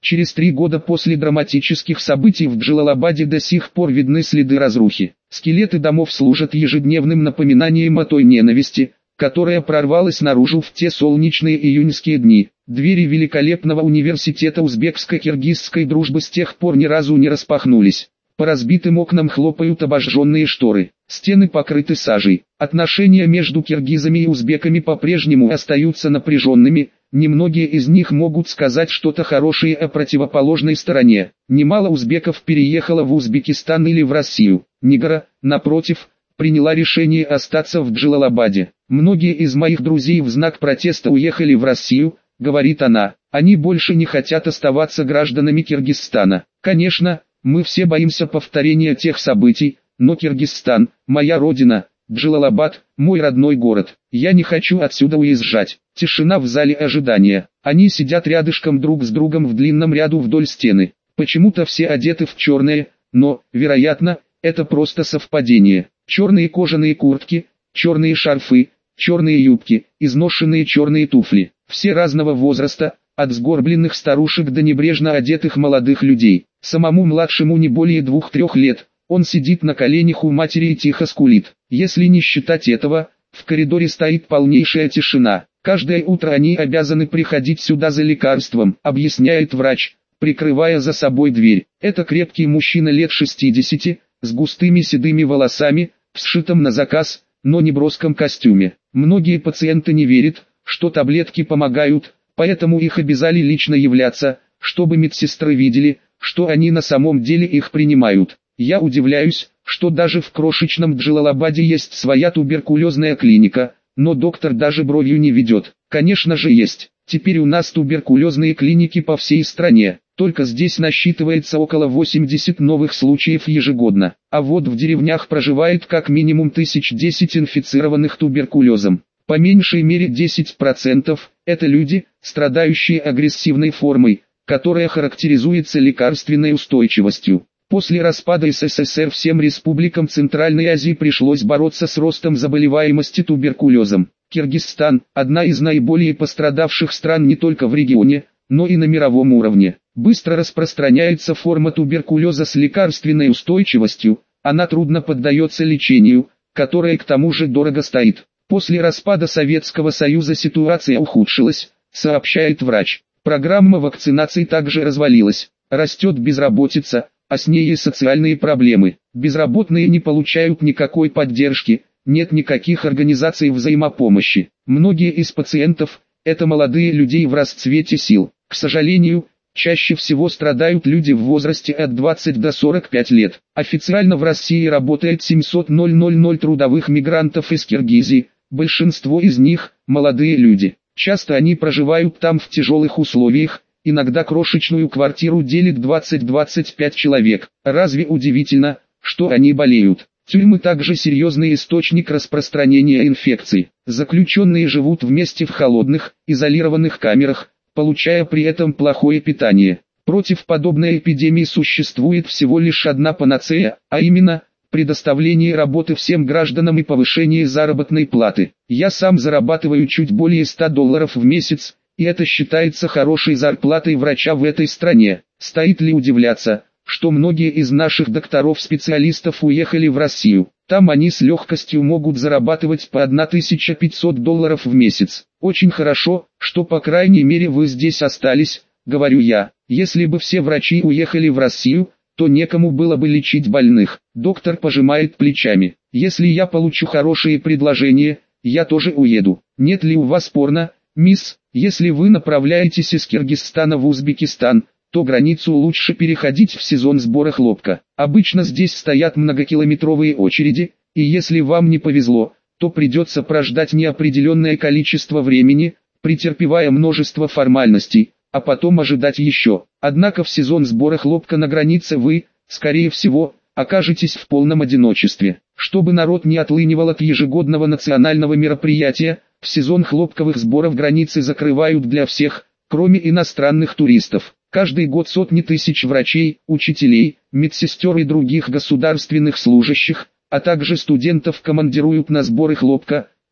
Через 3 года после драматических событий в Джалалабаде до сих пор видны следы разрухи. Скелеты домов служат ежедневным напоминанием о той ненависти, которая прорвалась наружу в те солнечные июньские дни. Двери великолепного университета узбекско-киргизской дружбы с тех пор ни разу не распахнулись. По разбитым окнам хлопают обожженные шторы. Стены покрыты сажей. Отношения между киргизами и узбеками по-прежнему остаются напряженными. Немногие из них могут сказать что-то хорошее о противоположной стороне. Немало узбеков переехало в Узбекистан или в Россию. Нигара, напротив, приняла решение остаться в Джалалабаде. Многие из моих друзей в знак протеста уехали в Россию, говорит она. Они больше не хотят оставаться гражданами Киргизстана. Конечно, мы все боимся повторения тех событий, но Киргизстан – моя родина, Джалалабад – мой родной город. Я не хочу отсюда уезжать. Тишина в зале ожидания. Они сидят рядышком друг с другом в длинном ряду вдоль стены. Почему-то все одеты в черное, но, вероятно, это просто совпадение. Черные кожаные куртки, черные шарфы, черные юбки, изношенные черные туфли. Все разного возраста, от сгорбленных старушек до небрежно одетых молодых людей. Самому младшему не более 2-3 лет. Он сидит на коленях у матери и тихо скулит. Если не считать этого, в коридоре стоит полнейшая тишина. Каждое утро они обязаны приходить сюда за лекарством, объясняет врач, прикрывая за собой дверь. Это крепкий мужчина лет 60, с густыми седыми волосами, в сшитом на заказ, но не броском костюме. Многие пациенты не верят, что таблетки помогают, поэтому их обязали лично являться, чтобы медсестры видели, что они на самом деле их принимают. Я удивляюсь, что даже в крошечном Джалалабаде есть своя туберкулезная клиника, но доктор даже бровью не ведет. Конечно же есть. Теперь у нас туберкулезные клиники по всей стране. Только здесь насчитывается около 80 новых случаев ежегодно. А вот в деревнях проживает как минимум 1010 инфицированных туберкулезом. По меньшей мере 10% – это люди, страдающие агрессивной формой, которая характеризуется лекарственной устойчивостью. После распада СССР всем республикам Центральной Азии пришлось бороться с ростом заболеваемости туберкулезом. Киргизстан – одна из наиболее пострадавших стран не только в регионе, но и на мировом уровне. Быстро распространяется форма туберкулеза с лекарственной устойчивостью, она трудно поддается лечению, которое к тому же дорого стоит. После распада Советского Союза ситуация ухудшилась, сообщает врач. Программа вакцинации также развалилась, растет безработица, а с ней и социальные проблемы. Безработные не получают никакой поддержки, нет никаких организаций взаимопомощи. Многие из пациентов – это молодые люди в расцвете сил. К сожалению, чаще всего страдают люди в возрасте от 20 до 45 лет. Официально в России работает 700 000 трудовых мигрантов из Киргизии, большинство из них – молодые люди. Часто они проживают там в тяжелых условиях, иногда крошечную квартиру делит 20-25 человек. Разве удивительно, что они болеют? Тюрьмы также серьезный источник распространения инфекций. Заключенные живут вместе в холодных, изолированных камерах, получая при этом плохое питание. Против подобной эпидемии существует всего лишь одна панацея, а именно, предоставление работы всем гражданам и повышение заработной платы. Я сам зарабатываю чуть более $100 в месяц, и это считается хорошей зарплатой врача в этой стране. Стоит ли удивляться, что многие из наших докторов-специалистов уехали в Россию? Там они с легкостью могут зарабатывать по $1500 в месяц. Очень хорошо, что по крайней мере вы здесь остались, говорю я. Если бы все врачи уехали в Россию, то некому было бы лечить больных. Доктор пожимает плечами. Если я получу хорошие предложения, я тоже уеду. Нет ли у вас порно, мисс? Если вы направляетесь из Киргизстана в Узбекистан, то границу лучше переходить в сезон сбора хлопка. Обычно здесь стоят многокилометровые очереди, и если вам не повезло, то придется прождать неопределенное количество времени, претерпевая множество формальностей, а потом ожидать еще. Однако в сезон сбора хлопка на границе вы, скорее всего, окажетесь в полном одиночестве. Чтобы народ не отлынивал от ежегодного национального мероприятия, в сезон хлопковых сборов границы закрывают для всех, кроме иностранных туристов. Каждый год сотни тысяч врачей, учителей, медсестер и других государственных служащих, а также студентов командируют на сборы хлопка,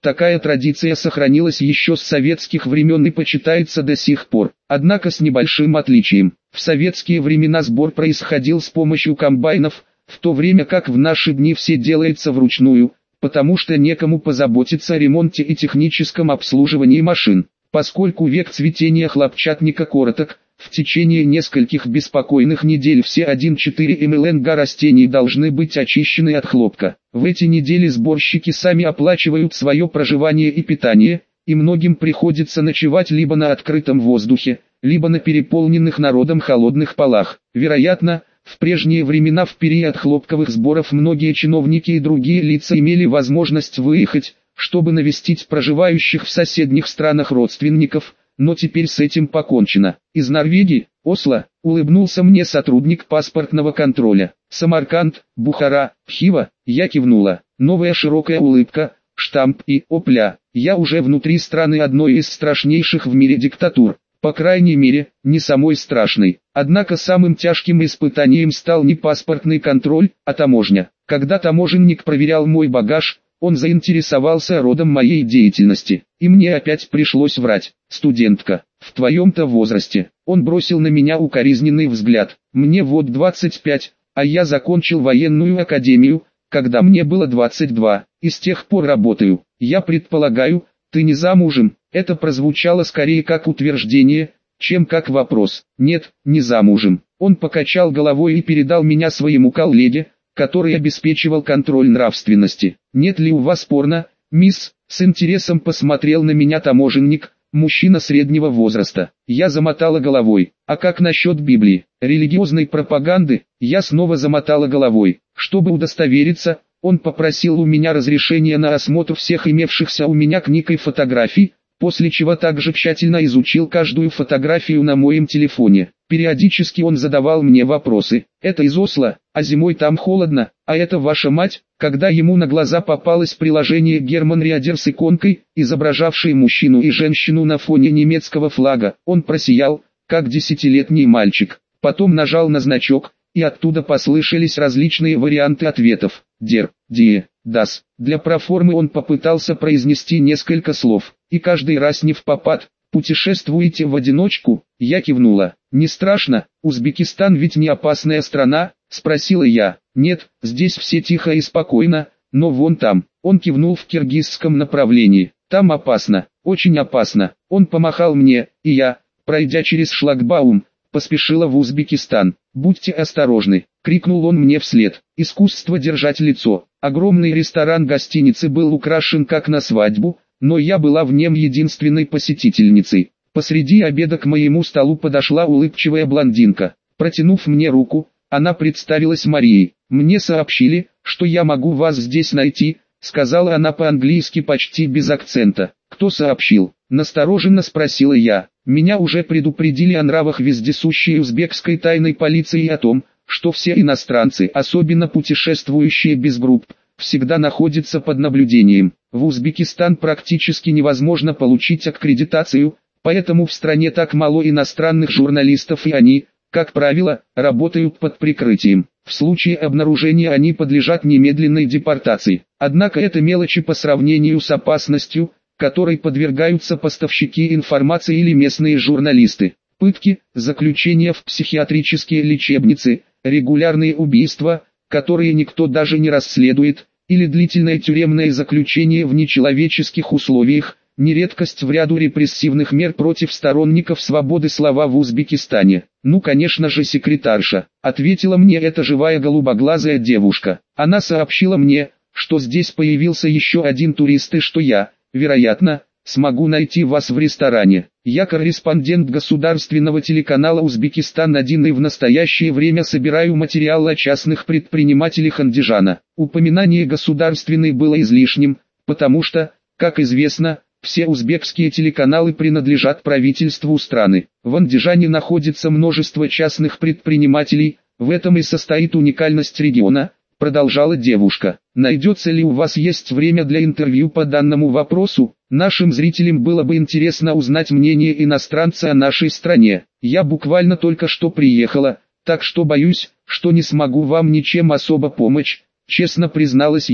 Такая традиция сохранилась еще с советских времен и почитается до сих пор. Однако с небольшим отличием. В советские времена сбор происходил с помощью комбайнов, в то время как в наши дни все делается вручную, потому что некому позаботиться о ремонте и техническом обслуживании машин. Поскольку век цветения хлопчатника короток, в течение нескольких беспокойных недель все 1,4 млнг растений должны быть очищены от хлопка. В эти недели сборщики сами оплачивают свое проживание и питание, и многим приходится ночевать либо на открытом воздухе, либо на переполненных народом холодных полах. Вероятно, в прежние времена в период хлопковых сборов многие чиновники и другие лица имели возможность выехать, чтобы навестить проживающих в соседних странах родственников, но теперь с этим покончено. Из Норвегии, Осло, улыбнулся мне сотрудник паспортного контроля. Самарканд, Бухара, Хива, я кивнула. Новая широкая улыбка, штамп и «Опля». Я уже внутри страны одной из страшнейших в мире диктатур. По крайней мере, не самой страшной. Однако самым тяжким испытанием стал не паспортный контроль, а таможня. Когда таможенник проверял мой багаж, он заинтересовался родом моей деятельности, и мне опять пришлось врать. «Студентка, в твоем-то возрасте». Он бросил на меня укоризненный взгляд. «Мне вот 25, а я закончил военную академию, когда мне было 22, и с тех пор работаю. Я предполагаю, ты не замужем?» Это прозвучало скорее как утверждение, чем как вопрос. «Нет, не замужем». Он покачал головой и передал меня своему коллеге, который обеспечивал контроль нравственности. «Нет ли у вас порно, мисс?» С интересом посмотрел на меня таможенник, мужчина среднего возраста. Я замотала головой. «А как насчет Библии, религиозной пропаганды?» Я снова замотала головой. Чтобы удостовериться, он попросил у меня разрешения на осмотр всех имевшихся у меня книг и фотографий, после чего также тщательно изучил каждую фотографию на моем телефоне. Периодически он задавал мне вопросы. «Это из Осло, а зимой там холодно, а это ваша мать?» Когда ему на глаза попалось приложение Герман Риадер с иконкой, изображавшей мужчину и женщину на фоне немецкого флага, он просиял, как 10-летний мальчик. Потом нажал на значок, и оттуда послышались различные варианты ответов. «Дер», «Die», «Das». Для проформы он попытался произнести несколько слов, и каждый раз не впопад. «Путешествуете в одиночку?» Я кивнула. «Не страшно, Узбекистан ведь не опасная страна?» Спросила я. «Нет, здесь все тихо и спокойно, но вон там». Он кивнул в киргизском направлении. «Там опасно, очень опасно». Он помахал мне, и я, пройдя через шлагбаум, поспешила в Узбекистан. «Будьте осторожны», — крикнул он мне вслед. Искусство держать лицо. Огромный ресторан гостиницы был украшен как на свадьбу, но я была в нем единственной посетительницей. Посреди обеда к моему столу подошла улыбчивая блондинка. Протянув мне руку, она представилась Марией. «Мне сообщили, что я могу вас здесь найти», — сказала она по-английски почти без акцента. «Кто сообщил?» — настороженно спросила я. «Меня уже предупредили о нравах вездесущей узбекской тайной полиции и о том, что все иностранцы, особенно путешествующие без групп, всегда находятся под наблюдением. В Узбекистан практически невозможно получить аккредитацию, поэтому в стране так мало иностранных журналистов, и они, как правило, работают под прикрытием. В случае обнаружения они подлежат немедленной депортации. Однако это мелочи по сравнению с опасностью, которой подвергаются поставщики информации или местные журналисты. Пытки, заключение в психиатрические лечебницы, регулярные убийства, которые никто даже не расследует, или длительное тюремное заключение в нечеловеческих условиях, не редкость в ряду репрессивных мер против сторонников свободы слова в Узбекистане. «Ну, конечно же, секретарша», — ответила мне эта живая голубоглазая девушка. Она сообщила мне, что здесь появился еще один турист и что я, вероятно, смогу найти вас в ресторане. Я корреспондент государственного телеканала «Узбекистан-1» и в настоящее время собираю материал о частных предпринимателях Андижана. Упоминание «государственный» было излишним, потому что, как известно, все узбекские телеканалы принадлежат правительству страны. В Андижане находится множество частных предпринимателей, в этом и состоит уникальность региона, продолжала девушка. Найдется ли у вас есть время для интервью по данному вопросу? Нашим зрителям было бы интересно узнать мнение иностранца о нашей стране. Я буквально только что приехала, так что боюсь, что не смогу вам ничем особо помочь, честно призналась я.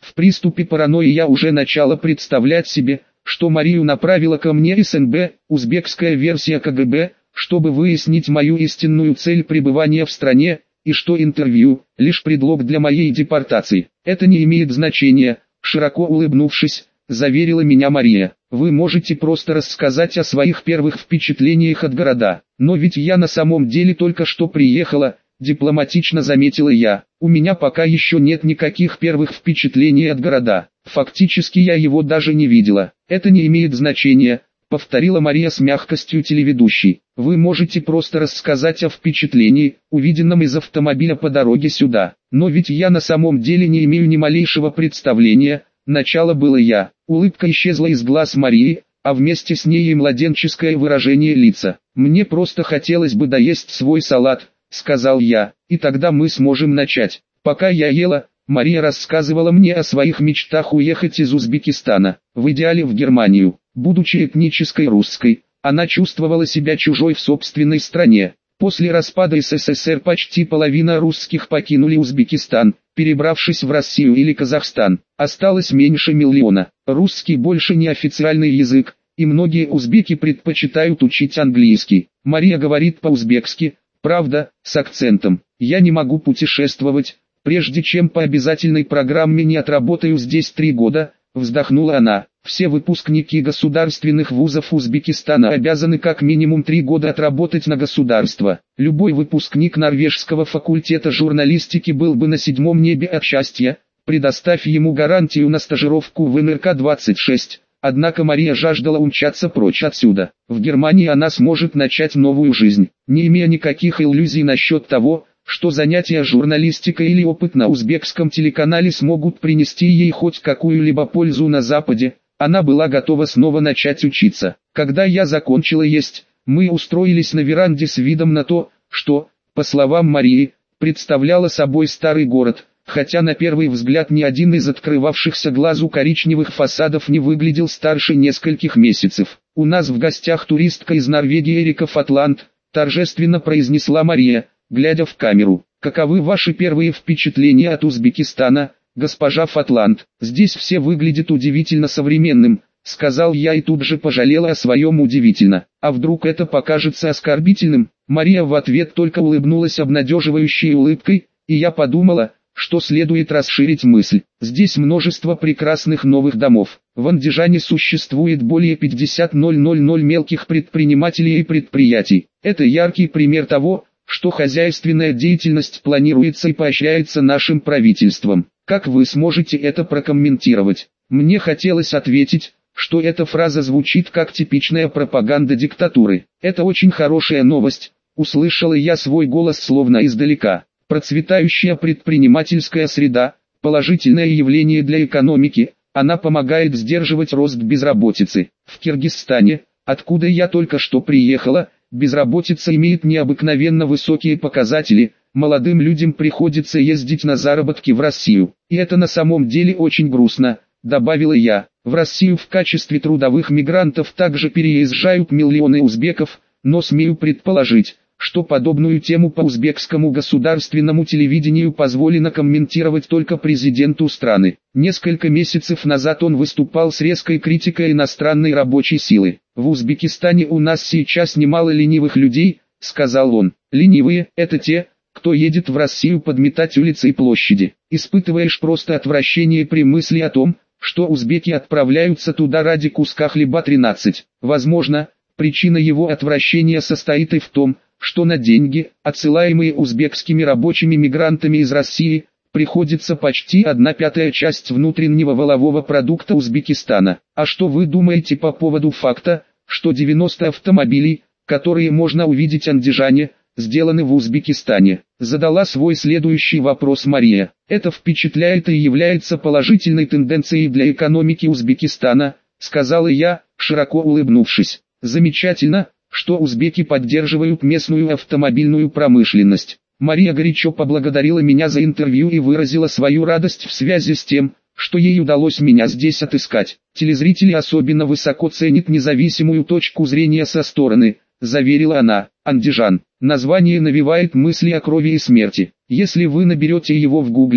В приступе паранойи я уже начала представлять себе, что Марию направила ко мне СНБ, узбекская версия КГБ, чтобы выяснить мою истинную цель пребывания в стране, и что интервью – лишь предлог для моей депортации. Это не имеет значения, широко улыбнувшись, заверила меня Мария. Вы можете просто рассказать о своих первых впечатлениях от города. Но ведь я на самом деле только что приехала, дипломатично заметила я. У меня пока еще нет никаких первых впечатлений от города. Фактически я его даже не видела. Это не имеет значения, повторила Мария с мягкостью телеведущей. Вы можете просто рассказать о впечатлении, увиденном из автомобиля по дороге сюда. Но ведь я на самом деле не имею ни малейшего представления. Начало было я. Улыбка исчезла из глаз Марии, а вместе с ней и младенческое выражение лица. Мне просто хотелось бы доесть свой салат, сказал я, и тогда мы сможем начать. Пока я ела, Мария рассказывала мне о своих мечтах уехать из Узбекистана, в идеале в Германию. Будучи этнической русской, она чувствовала себя чужой в собственной стране. После распада СССР почти половина русских покинули Узбекистан, перебравшись в Россию или Казахстан. Осталось меньше миллиона. Русский больше не официальный язык, и многие узбеки предпочитают учить английский. Мария говорит по-узбекски, правда, с акцентом. Я не могу путешествовать, прежде чем по обязательной программе не отработаю здесь 3 года, вздохнула она. Все выпускники государственных вузов Узбекистана обязаны как минимум 3 года отработать на государство. Любой выпускник норвежского факультета журналистики был бы на 7-м небе от счастья, предоставь ему гарантию на стажировку в НРК-26. Однако Мария жаждала умчаться прочь отсюда. В Германии она сможет начать новую жизнь, не имея никаких иллюзий насчет того, что занятия журналистикой или опыт на узбекском телеканале смогут принести ей хоть какую-либо пользу на Западе. Она была готова снова начать учиться. Когда я закончила есть, мы устроились на веранде с видом на то, что, по словам Марии, представляло собой старый город, хотя на первый взгляд ни один из открывавшихся глазу коричневых фасадов не выглядел старше нескольких месяцев. «У нас в гостях туристка из Норвегии Эрика Фатланд», торжественно произнесла Мария, глядя в камеру. «Каковы ваши первые впечатления от Узбекистана, госпожа Фатланд?» «Здесь все выглядит удивительно современным», сказал я и тут же пожалела о своем удивительно. «А вдруг это покажется оскорбительным?» Мария в ответ только улыбнулась обнадеживающей улыбкой, и я подумала, что следует расширить мысль. Здесь множество прекрасных новых домов. В Андижане существует более 50 000 мелких предпринимателей и предприятий. Это яркий пример того, что хозяйственная деятельность планируется и поощряется нашим правительством. Как вы сможете это прокомментировать? Мне хотелось ответить, что эта фраза звучит как типичная пропаганда диктатуры. Это очень хорошая новость, услышала я свой голос словно издалека. Процветающая предпринимательская среда – положительное явление для экономики, она помогает сдерживать рост безработицы. В Киргизстане, откуда я только что приехала, безработица имеет необыкновенно высокие показатели, молодым людям приходится ездить на заработки в Россию. И это на самом деле очень грустно, добавила я. В Россию в качестве трудовых мигрантов также переезжают миллионы узбеков, но смею предположить, что подобную тему по узбекскому государственному телевидению позволено комментировать только президенту страны. Несколько месяцев назад он выступал с резкой критикой иностранной рабочей силы. «В Узбекистане у нас сейчас немало ленивых людей», — сказал он. «Ленивые — это те, кто едет в Россию подметать улицы и площади. Испытываешь просто отвращение при мысли о том, что узбеки отправляются туда ради куска хлеба 13. Возможно, причина его отвращения состоит и в том, что на деньги, отсылаемые узбекскими рабочими мигрантами из России, приходится почти 1/5 часть внутреннего валового продукта Узбекистана. А что вы думаете по поводу факта, что 90 автомобилей, которые можно увидеть в Андижане, сделаны в Узбекистане? Задала свой следующий вопрос Мария. Это впечатляет и является положительной тенденцией для экономики Узбекистана, сказала я, широко улыбнувшись. Замечательно, что узбеки поддерживают местную автомобильную промышленность. Мария горячо поблагодарила меня за интервью и выразила свою радость в связи с тем, что ей удалось меня здесь отыскать. Телезрители особенно высоко ценят независимую точку зрения со стороны, заверила она. Андижан. Название навевает мысли о крови и смерти. Если вы наберете его в гугле,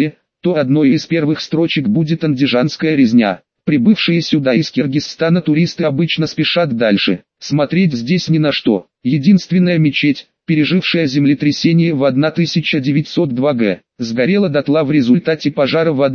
то одной из первых строчек будет андижанская резня. Прибывшие сюда из Киргизстана туристы обычно спешат дальше. Смотреть здесь ни на что. Единственная мечеть, пережившая землетрясение в 1902 г, сгорела дотла в результате пожара в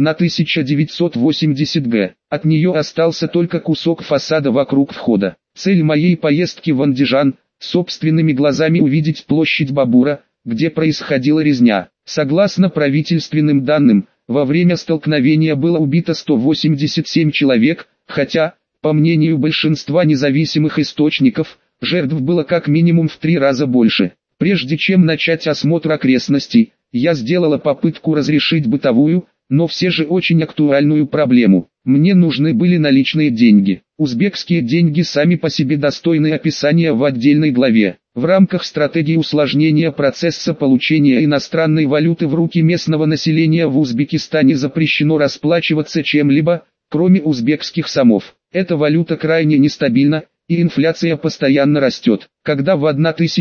1980 г. От нее остался только кусок фасада вокруг входа. Цель моей поездки в Андижан – собственными глазами увидеть площадь Бабура, где происходила резня. Согласно правительственным данным, во время столкновения было убито 187 человек, хотя, по мнению большинства независимых источников, жертв было как минимум в 3 раза больше. Прежде чем начать осмотр окрестностей, я сделала попытку разрешить бытовую, но все же очень актуальную проблему. Мне нужны были наличные деньги. Узбекские деньги сами по себе достойны описания в отдельной главе. В рамках стратегии усложнения процесса получения иностранной валюты в руки местного населения в Узбекистане запрещено расплачиваться чем-либо, кроме узбекских сомов. Эта валюта крайне нестабильна, и инфляция постоянно растет. Когда в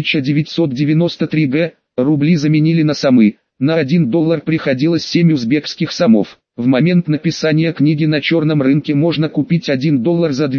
1993 г. рубли заменили на сомы, на $1 приходилось 7 узбекских сомов. В момент написания книги на черном рынке можно купить $1 за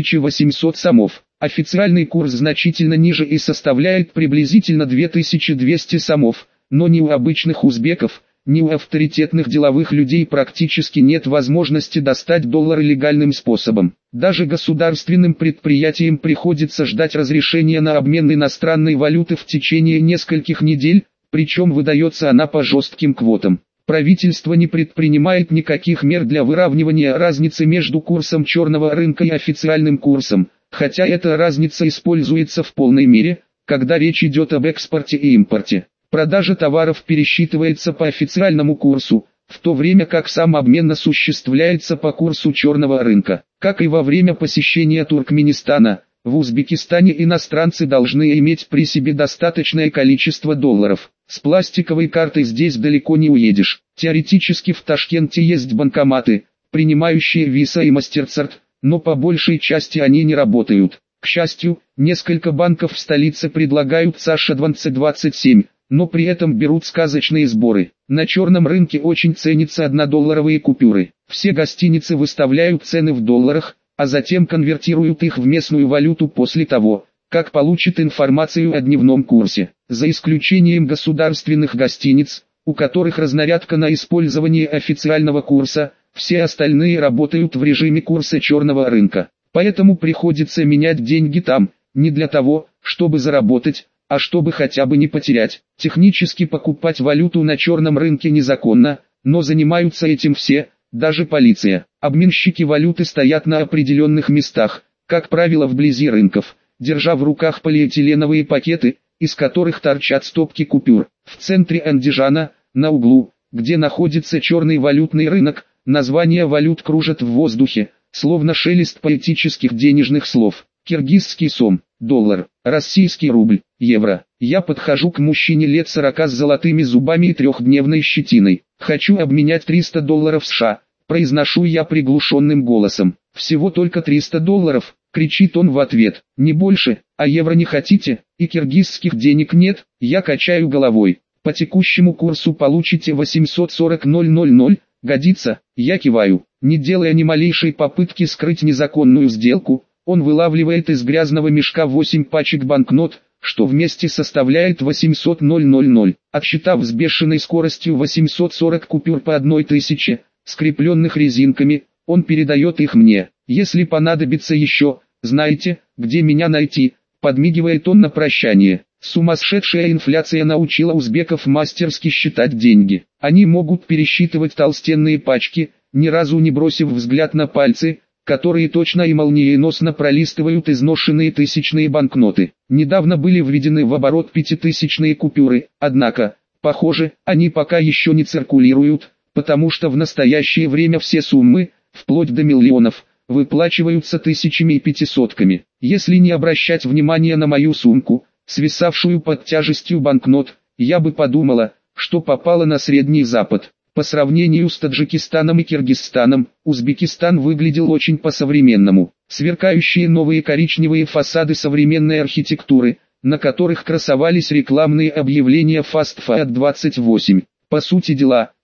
2800 сомов. Официальный курс значительно ниже и составляет приблизительно 2200 сомов, но ни у обычных узбеков, ни у авторитетных деловых людей практически нет возможности достать доллары легальным способом. Даже государственным предприятиям приходится ждать разрешения на обмен иностранной валюты в течение нескольких недель, причем выдается она по жестким квотам. Правительство не предпринимает никаких мер для выравнивания разницы между курсом черного рынка и официальным курсом, хотя эта разница используется в полной мере, когда речь идет об экспорте и импорте. Продажа товаров пересчитывается по официальному курсу, в то время как сам обмен осуществляется по курсу черного рынка. Как и во время посещения Туркменистана, в Узбекистане иностранцы должны иметь при себе достаточное количество долларов. С пластиковой картой здесь далеко не уедешь. Теоретически в Ташкенте есть банкоматы, принимающие Visa и MasterCard, но по большей части они не работают. К счастью, несколько банков в столице предлагают Саша-2027, но при этом берут сказочные сборы. На черном рынке очень ценятся $1-долларовые купюры. Все гостиницы выставляют цены в долларах, а затем конвертируют их в местную валюту после того, как получат информацию о дневном курсе. За исключением государственных гостиниц, у которых разнарядка на использование официального курса, все остальные работают в режиме курса черного рынка. Поэтому приходится менять деньги там, не для того, чтобы заработать, а чтобы хотя бы не потерять. Технически покупать валюту на черном рынке незаконно, но занимаются этим все, даже полиция. Обменщики валюты стоят на определенных местах, как правило вблизи рынков, держа в руках полиэтиленовые пакеты, из которых торчат стопки купюр. В центре Андижана, на углу, где находится черный валютный рынок, названия валют кружат в воздухе, словно шелест поэтических денежных слов. Киргизский сом, доллар, российский рубль, евро. Я подхожу к мужчине лет 40 с золотыми зубами и 3-дневной щетиной. Хочу обменять $300 США, произношу я приглушенным голосом. Всего только $300, кричит он в ответ. Не больше, а евро не хотите, и киргизских денег нет, я качаю головой. По текущему курсу получите 840 000, годится, я киваю. Не делая ни малейшей попытки скрыть незаконную сделку, он вылавливает из грязного мешка 8 пачек банкнот, что вместе составляет 800 000. Отсчитав с бешеной скоростью 840 купюр по 1000, скрепленных резинками, он передает их мне. Если понадобится еще, знаете, где меня найти, подмигивает он на прощание. Сумасшедшая инфляция научила узбеков мастерски считать деньги. Они могут пересчитывать толстенные пачки, ни разу не бросив взгляд на пальцы, которые точно и молниеносно пролистывают изношенные тысячные банкноты. Недавно были введены в оборот 5000-е купюры, однако, похоже, они пока еще не циркулируют, потому что в настоящее время все суммы, вплоть до миллионов, выплачиваются тысячами и пятисотками. Если не обращать внимания на мою сумку, свисавшую под тяжестью банкнот, я бы подумала, что попала на Средний Запад. По сравнению с Таджикистаном и Киргизстаном, Узбекистан выглядел очень по-современному. Сверкающие новые коричневые фасады современной архитектуры, на которых красовались рекламные объявления Fast Food 28. По сути дела,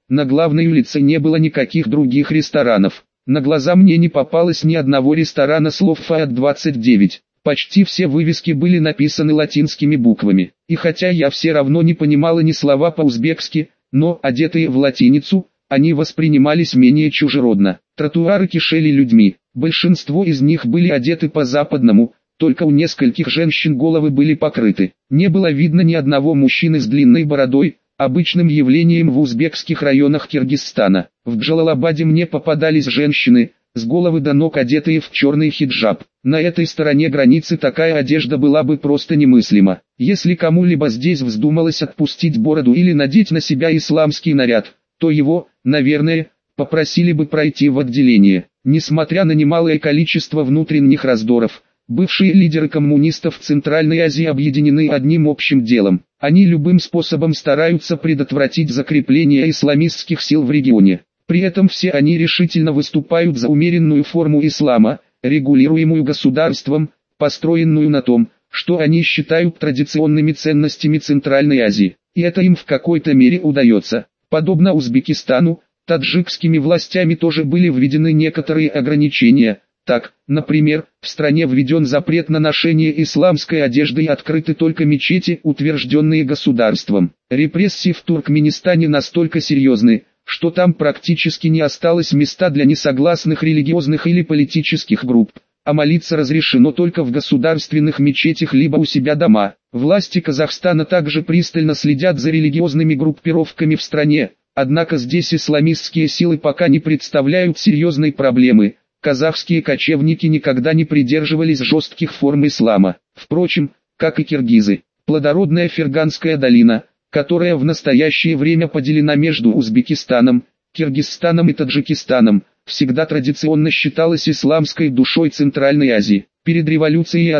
На главной улице не было никаких других ресторанов. На глаза мне не попалось ни одного ресторана слов ФААТ-29. Почти все вывески были написаны латинскими буквами. И хотя я все равно не понимала ни слова по-узбекски, но, одетые в латиницу, они воспринимались менее чужеродно. Тротуары кишели людьми. Большинство из них были одеты по-западному, только у нескольких женщин головы были покрыты. Не было видно ни одного мужчины с длинной бородой, обычным явлением в узбекских районах Киргизстана. В Джалалабаде мне попадались женщины, с головы до ног одетые в черный хиджаб. На этой стороне границы такая одежда была бы просто немыслима. Если кому-либо здесь вздумалось отпустить бороду или надеть на себя исламский наряд, то его, наверное, попросили бы пройти в отделение. Несмотря на немалое количество внутренних раздоров, бывшие лидеры коммунистов Центральной Азии объединены одним общим делом. Они любым способом стараются предотвратить закрепление исламистских сил в регионе. При этом все они решительно выступают за умеренную форму ислама, регулируемую государством, построенную на том, что они считают традиционными ценностями Центральной Азии. И это им в какой-то мере удается. Подобно Узбекистану, таджикскими властями тоже были введены некоторые ограничения. Так, например, в стране введен запрет на ношение исламской одежды и открыты только мечети, утвержденные государством. Репрессии в Туркменистане настолько серьезны, что там практически не осталось места для несогласных религиозных или политических групп, а молиться разрешено только в государственных мечетях либо у себя дома. Власти Казахстана также пристально следят за религиозными группировками в стране, однако здесь исламистские силы пока не представляют серьезной проблемы. Казахские кочевники никогда не придерживались жестких форм ислама. Впрочем, как и киргизы, плодородная Ферганская долина, которая в настоящее время поделена между Узбекистаном, Киргизстаном и Таджикистаном, всегда традиционно считалась исламской душой Центральной Азии. Перед революцией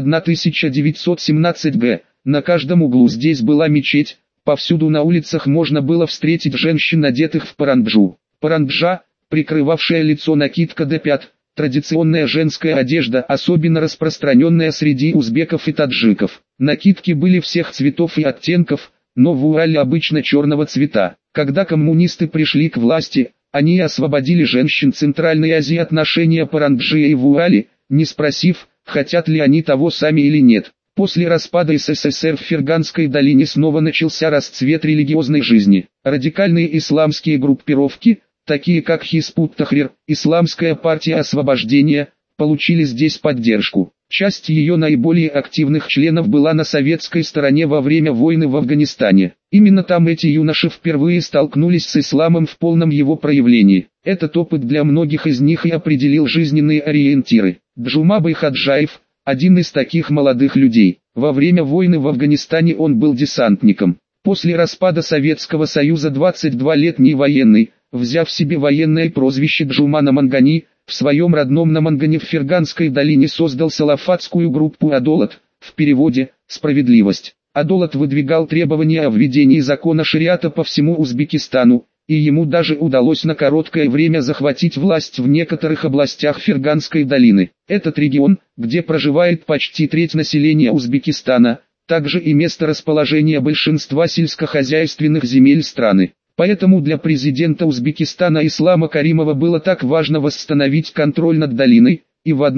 1917 г. на каждом углу здесь была мечеть, повсюду на улицах можно было встретить женщин, одетых в паранджу. Паранджа, прикрывавшая лицо накидка до пят, традиционная женская одежда, особенно распространенная среди узбеков и таджиков. Накидки были всех цветов и оттенков, но вуали обычно черного цвета. Когда коммунисты пришли к власти, они освободили женщин Центральной Азии от ношения паранджи и вуали, не спросив, хотят ли они того сами или нет. После распада СССР в Ферганской долине снова начался расцвет религиозной жизни. Радикальные исламские группировки, такие как Хизб ут-Тахрир, Исламская партия освобождения, получили здесь поддержку. Часть ее наиболее активных членов была на советской стороне во время войны в Афганистане. Именно там эти юноши впервые столкнулись с исламом в полном его проявлении. Этот опыт для многих из них и определил жизненные ориентиры. Джумабай Хаджаев, один из таких молодых людей. Во время войны в Афганистане он был десантником. После распада Советского Союза 22-летний военный, взяв себе военное прозвище Джума Намангани, в своем родном Намангане в Ферганской долине создал салафатскую группу «Адолат», в переводе «Справедливость». Адолат выдвигал требования о введении закона шариата по всему Узбекистану, и ему даже удалось на короткое время захватить власть в некоторых областях Ферганской долины. Этот регион, где проживает почти треть населения Узбекистана, также и место расположения большинства сельскохозяйственных земель страны. Поэтому для президента Узбекистана Ислама Каримова было так важно восстановить контроль над долиной, и в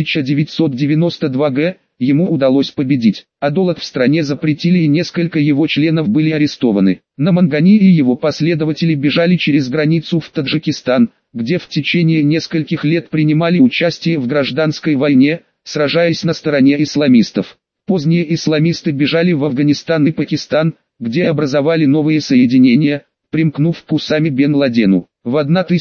1992 г. ему удалось победить. Адолат в стране запретили и несколько его членов были арестованы. Намангани и его последователи бежали через границу в Таджикистан, где в течение нескольких лет принимали участие в гражданской войне, сражаясь на стороне исламистов. Поздние исламисты бежали в Афганистан и Пакистан, где образовали новые соединения, примкнув к Усаме бен Ладену. В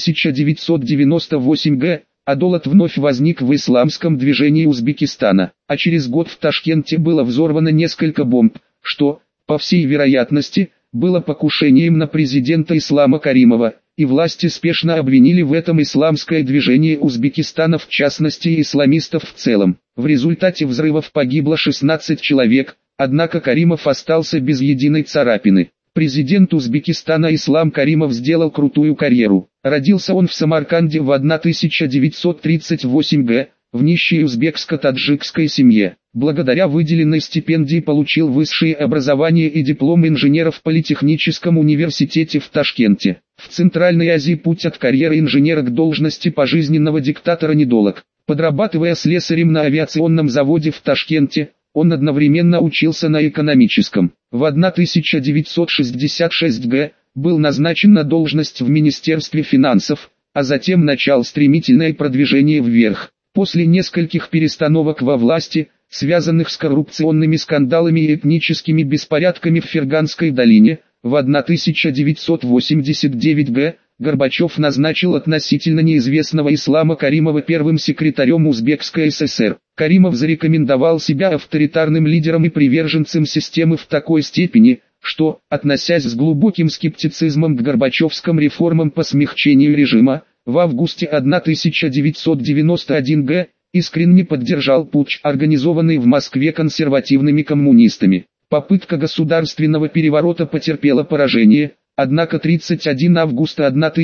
1998 г. Адолат вновь возник в исламском движении Узбекистана, а через год в Ташкенте было взорвано несколько бомб, что, по всей вероятности, было покушением на президента Ислама Каримова, и власти спешно обвинили в этом исламское движение Узбекистана, в частности и исламистов в целом. В результате взрывов погибло 16 человек, однако Каримов остался без единой царапины. Президент Узбекистана Ислам Каримов сделал крутую карьеру. Родился он в Самарканде в 1938 г. в нищей узбекско-таджикской семье. Благодаря выделенной стипендии получил высшее образование и диплом инженера в Политехническом университете в Ташкенте. В Центральной Азии путь от карьеры инженера к должности пожизненного диктатора недолог. Подрабатывая слесарем на авиационном заводе в Ташкенте, он одновременно учился на экономическом. В 1966 г. был назначен на должность в Министерстве финансов, а затем начал стремительное продвижение вверх. После нескольких перестановок во власти, связанных с коррупционными скандалами и этническими беспорядками в Ферганской долине, в 1989 г. Горбачев назначил относительно неизвестного Ислама Каримова первым секретарем Узбекской ССР. Каримов зарекомендовал себя авторитарным лидером и приверженцем системы в такой степени, что, относясь с глубоким скептицизмом к горбачевским реформам по смягчению режима, в августе 1991 г. искренне поддержал путч, организованный в Москве консервативными коммунистами. Попытка государственного переворота потерпела поражение, однако 31 августа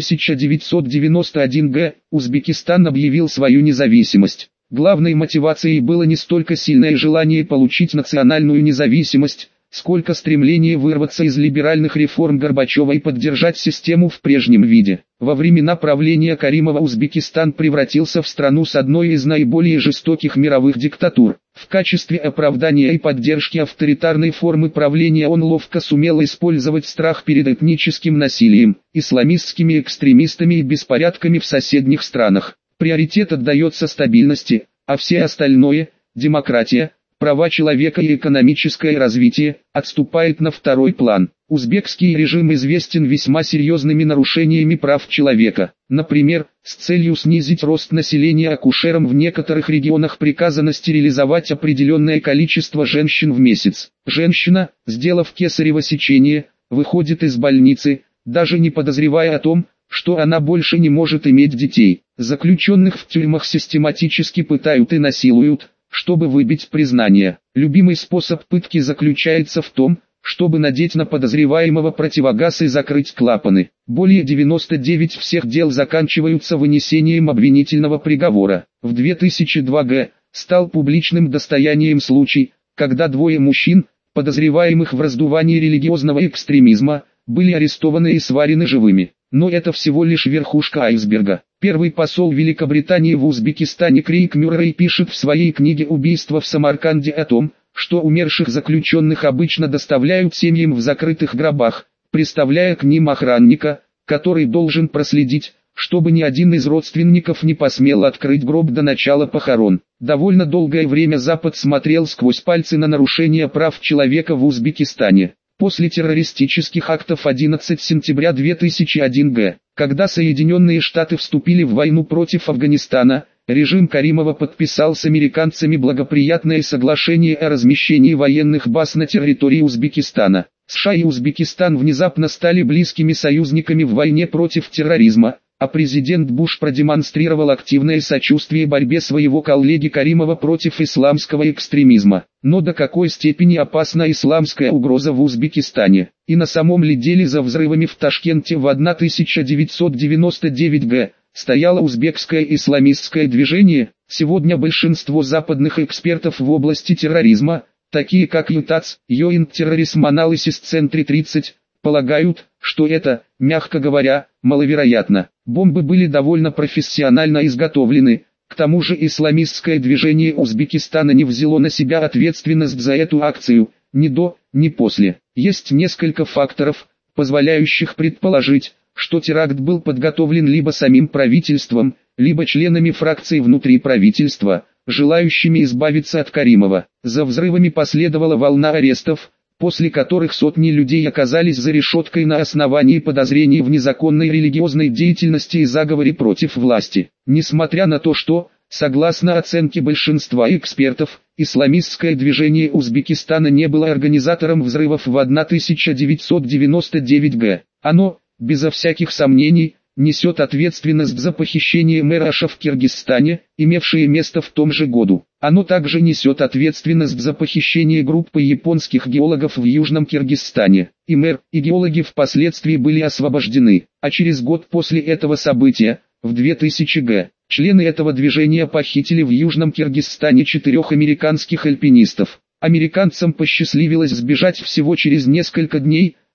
1991 г. Узбекистан объявил свою независимость. Главной мотивацией было не столько сильное желание получить национальную независимость, сколько стремление вырваться из либеральных реформ Горбачева и поддержать систему в прежнем виде. Во времена правления Каримова Узбекистан превратился в страну с одной из наиболее жестоких мировых диктатур. В качестве оправдания и поддержки авторитарной формы правления он ловко сумел использовать страх перед этническим насилием, исламистскими экстремистами и беспорядками в соседних странах. Приоритет отдается стабильности, а все остальное – демократия, права человека и экономическое развитие – отступает на второй план. Узбекский режим известен весьма серьезными нарушениями прав человека. Например, с целью снизить рост населения акушерам в некоторых регионах приказано стерилизовать определенное количество женщин в месяц. Женщина, сделав кесарево сечение, выходит из больницы, даже не подозревая о том, что она больше не может иметь детей. Заключенных в тюрьмах систематически пытают и насилуют, чтобы выбить признание. Любимый способ пытки заключается в том, чтобы надеть на подозреваемого противогаз и закрыть клапаны. Более 99 всех дел заканчиваются вынесением обвинительного приговора. В 2002 г. стал публичным достоянием случай, когда двое мужчин, подозреваемых в раздувании религиозного экстремизма, были арестованы и сварены живыми. Но это всего лишь верхушка айсберга. Первый посол Великобритании в Узбекистане Крейг Мюррей пишет в своей книге «Убийство в Самарканде» о том, что умерших заключенных обычно доставляют семьям в закрытых гробах, приставляя к ним охранника, который должен проследить, чтобы ни один из родственников не посмел открыть гроб до начала похорон. Довольно долгое время Запад смотрел сквозь пальцы на нарушения прав человека в Узбекистане. После террористических актов 11 сентября 2001 г., когда Соединенные Штаты вступили в войну против Афганистана, режим Каримова подписал с американцами благоприятное соглашение о размещении военных баз на территории Узбекистана. США и Узбекистан внезапно стали близкими союзниками в войне против терроризма, а президент Буш продемонстрировал активное сочувствие борьбе своего коллеги Каримова против исламского экстремизма. Но до какой степени опасна исламская угроза в Узбекистане? И на самом ли деле за взрывами в Ташкенте в 1999 г. стояло узбекское исламистское движение? Сегодня большинство западных экспертов в области терроризма, такие как ЮТАЦ, Joint Terrorism Analysis Centre 30, полагают, что это, мягко говоря, маловероятно. Бомбы были довольно профессионально изготовлены, к тому же исламистское движение Узбекистана не взяло на себя ответственность за эту акцию, ни до, ни после. Есть несколько факторов, позволяющих предположить, что теракт был подготовлен либо самим правительством, либо членами фракций внутри правительства, желающими избавиться от Каримова. За взрывами последовала волна арестов, после которых сотни людей оказались за решеткой на основании подозрений в незаконной религиозной деятельности и заговоре против власти. Несмотря на то, что, согласно оценке большинства экспертов, исламистское движение Узбекистана не было организатором взрывов в 1999 г. Оно, безо всяких сомнений, несет ответственность за похищение Мэраша в Киргизстане, имевшее место в том же году. Оно также несет ответственность за похищение группы японских геологов в Южном Киргизстане. И мэр, и геологи впоследствии были освобождены. А через год после этого события, в 2000 г., члены этого движения похитили в Южном Киргизстане 4 американских альпинистов. Американцам посчастливилось сбежать всего через несколько дней,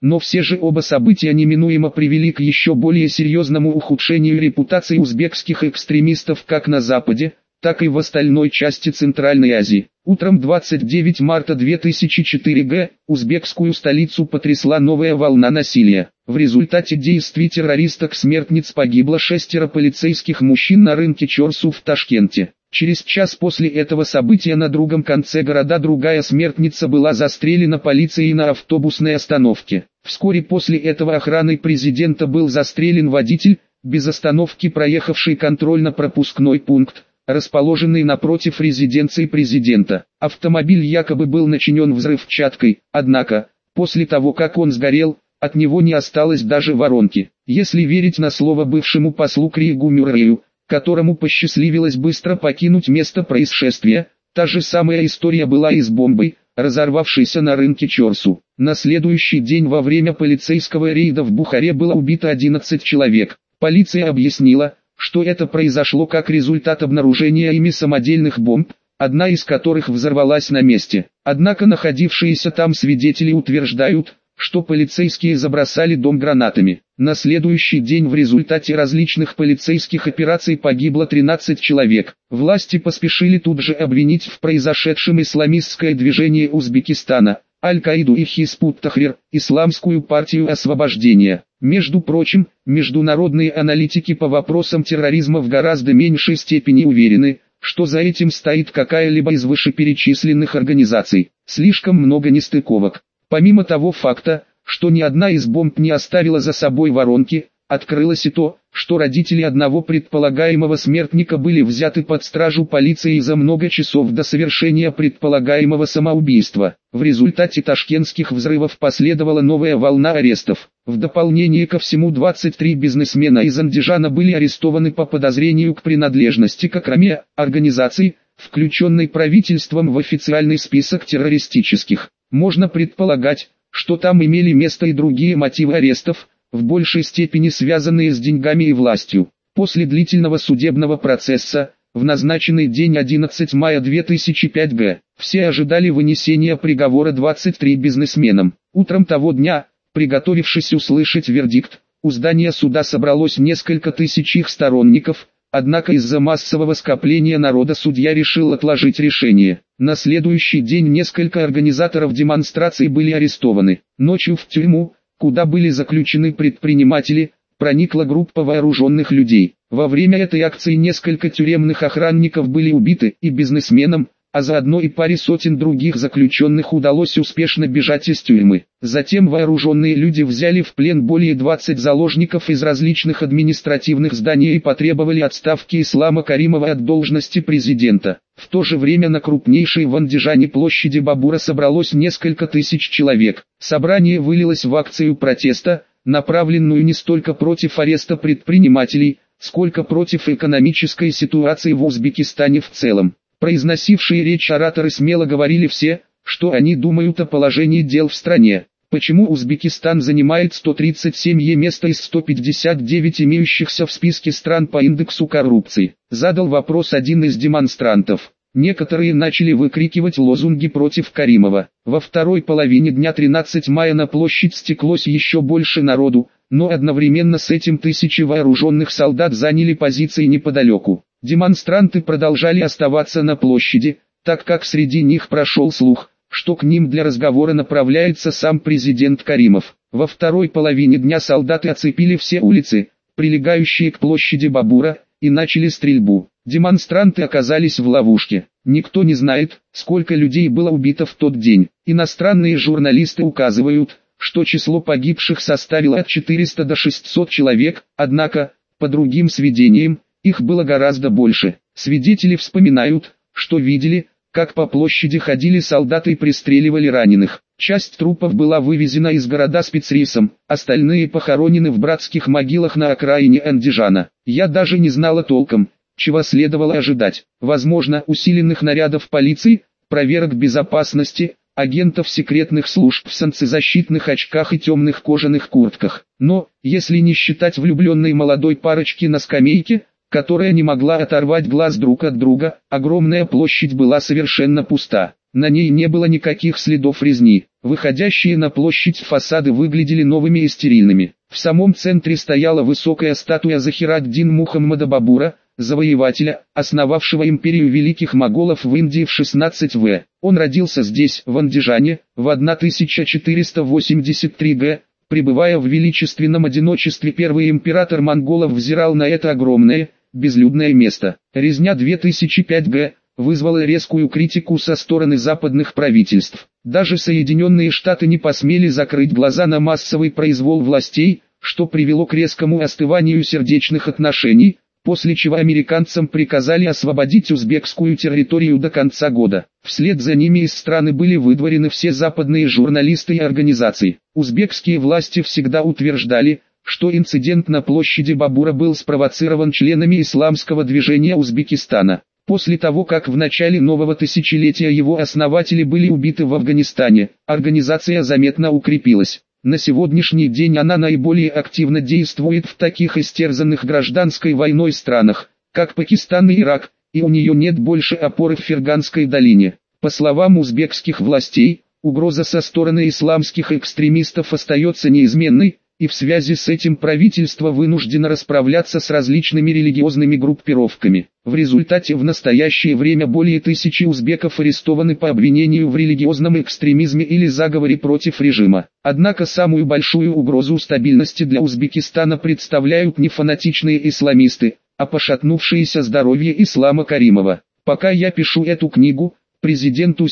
Но все же оба события неминуемо привели к еще более серьезному ухудшению репутации узбекских экстремистов как на Западе, так и в остальной части Центральной Азии. Утром 29 марта 2004 г. узбекскую столицу потрясла новая волна насилия. В результате действий террористок-смертниц погибло 6 полицейских мужчин на рынке Чорсу в Ташкенте. Через час после этого события на другом конце города другая смертница была застрелена полицией на автобусной остановке. Вскоре после этого охраной президента был застрелен водитель, без остановки проехавший контрольно-пропускной пункт, расположенный напротив резиденции президента. Автомобиль якобы был начинен взрывчаткой, однако, после того как он сгорел, от него не осталось даже воронки. Если верить на слово бывшему послу Кригу Мюррею, которому посчастливилось быстро покинуть место происшествия, та же самая история была и с бомбой, разорвавшейся на рынке Чорсу. На следующий день во время полицейского рейда в Бухаре было убито 11 человек. Полиция объяснила, что это произошло как результат обнаружения ими самодельных бомб, одна из которых взорвалась на месте. Однако находившиеся там свидетели утверждают, что полицейские забросали дом гранатами. На следующий день в результате различных полицейских операций погибло 13 человек. Власти поспешили тут же обвинить в произошедшем исламистское движение Узбекистана, Аль-Каиду и Хизб-ут-Тахрир, Исламскую партию освобождения. Между прочим, международные аналитики по вопросам терроризма в гораздо меньшей степени уверены, что за этим стоит какая-либо из вышеперечисленных организаций. Слишком много нестыковок. Помимо того факта, что ни одна из бомб не оставила за собой воронки, открылось и то, что родители одного предполагаемого смертника были взяты под стражу полиции за много часов до совершения предполагаемого самоубийства. В результате ташкентских взрывов последовала новая волна арестов. В дополнение ко всему 23 бизнесмена из Андижана были арестованы по подозрению к принадлежности к Акраме, организации, включенной правительством в официальный список террористических. Можно предполагать, что там имели место и другие мотивы арестов, в большей степени связанные с деньгами и властью. После длительного судебного процесса, в назначенный день 11 мая 2005 г., все ожидали вынесения приговора 23 бизнесменам. Утром того дня, приготовившись услышать вердикт, у здания суда собралось несколько тысяч их сторонников, однако из-за массового скопления народа судья решил отложить решение. На следующий день несколько организаторов демонстраций были арестованы. Ночью в тюрьму, куда были заключены предприниматели, проникла группа вооруженных людей. Во время этой акции несколько тюремных охранников были убиты, и бизнесменам, а заодно и паре сотен других заключенных удалось успешно бежать из тюрьмы. Затем вооруженные люди взяли в плен более 20 заложников из различных административных зданий и потребовали отставки Ислама Каримова от должности президента. В то же время на крупнейшей в Андижане площади Бабура собралось несколько тысяч человек. Собрание вылилось в акцию протеста, направленную не столько против ареста предпринимателей, сколько против экономической ситуации в Узбекистане в целом. Произносившие речь ораторы смело говорили все, что они думают о положении дел в стране. Почему Узбекистан занимает 137-е место из 159 имеющихся в списке стран по индексу коррупции? Задал вопрос один из демонстрантов. Некоторые начали выкрикивать лозунги против Каримова. Во второй половине дня 13 мая на площадь стеклось еще больше народу, но одновременно с этим тысячи вооруженных солдат заняли позиции неподалеку. Демонстранты продолжали оставаться на площади, так как среди них прошел слух, что к ним для разговора направляется сам президент Каримов. Во второй половине дня солдаты оцепили все улицы, прилегающие к площади Бабура, и начали стрельбу. Демонстранты оказались в ловушке. Никто не знает, сколько людей было убито в тот день. Иностранные журналисты указывают, что число погибших составило от 400 до 600 человек, однако, по другим сведениям, их было гораздо больше. Свидетели вспоминают, что видели, как по площади ходили солдаты и пристреливали раненых. Часть трупов была вывезена из города спецрейсом, остальные похоронены в братских могилах на окраине Андижана. Я даже не знала толком, чего следовало ожидать. Возможно, усиленных нарядов полиции, проверок безопасности, агентов секретных служб в солнцезащитных очках и темных кожаных куртках. Но, если не считать влюбленной молодой парочки на скамейке, которая не могла оторвать глаз друг от друга. Огромная площадь была совершенно пуста. На ней не было никаких следов резни. Выходящие на площадь фасады выглядели новыми и стерильными. В самом центре стояла высокая статуя Захир-ад-Дин Мухаммада Бабура, завоевателя, основавшего империю великих моголов в Индии в 16 в. Он родился здесь, в Андижане, в 1483 г. Пребывая в величественном одиночестве, первый император монголов взирал на это огромное, безлюдное место. Резня 2005 г. вызвала резкую критику со стороны западных правительств. Даже Соединенные Штаты не посмели закрыть глаза на массовый произвол властей, что привело к резкому остыванию сердечных отношений, после чего американцам приказали освободить узбекскую территорию до конца года. Вслед за ними из страны были выдворены все западные журналисты и организации. Узбекские власти всегда утверждали, что инцидент на площади Бабура был спровоцирован членами исламского движения Узбекистана. После того, как в начале нового тысячелетия его основатели были убиты в Афганистане, организация заметно укрепилась. На сегодняшний день она наиболее активно действует в таких истерзанных гражданской войной странах, как Пакистан и Ирак, и у нее нет больше опоры в Ферганской долине. По словам узбекских властей, угроза со стороны исламских экстремистов остается неизменной, и в связи с этим правительство вынуждено расправляться с различными религиозными группировками. В результате в настоящее время более 1000 узбеков арестованы по обвинению в религиозном экстремизме или заговоре против режима. Однако самую большую угрозу стабильности для Узбекистана представляют не фанатичные исламисты, а пошатнувшееся здоровье Ислама Каримова. Пока я пишу эту книгу, президенту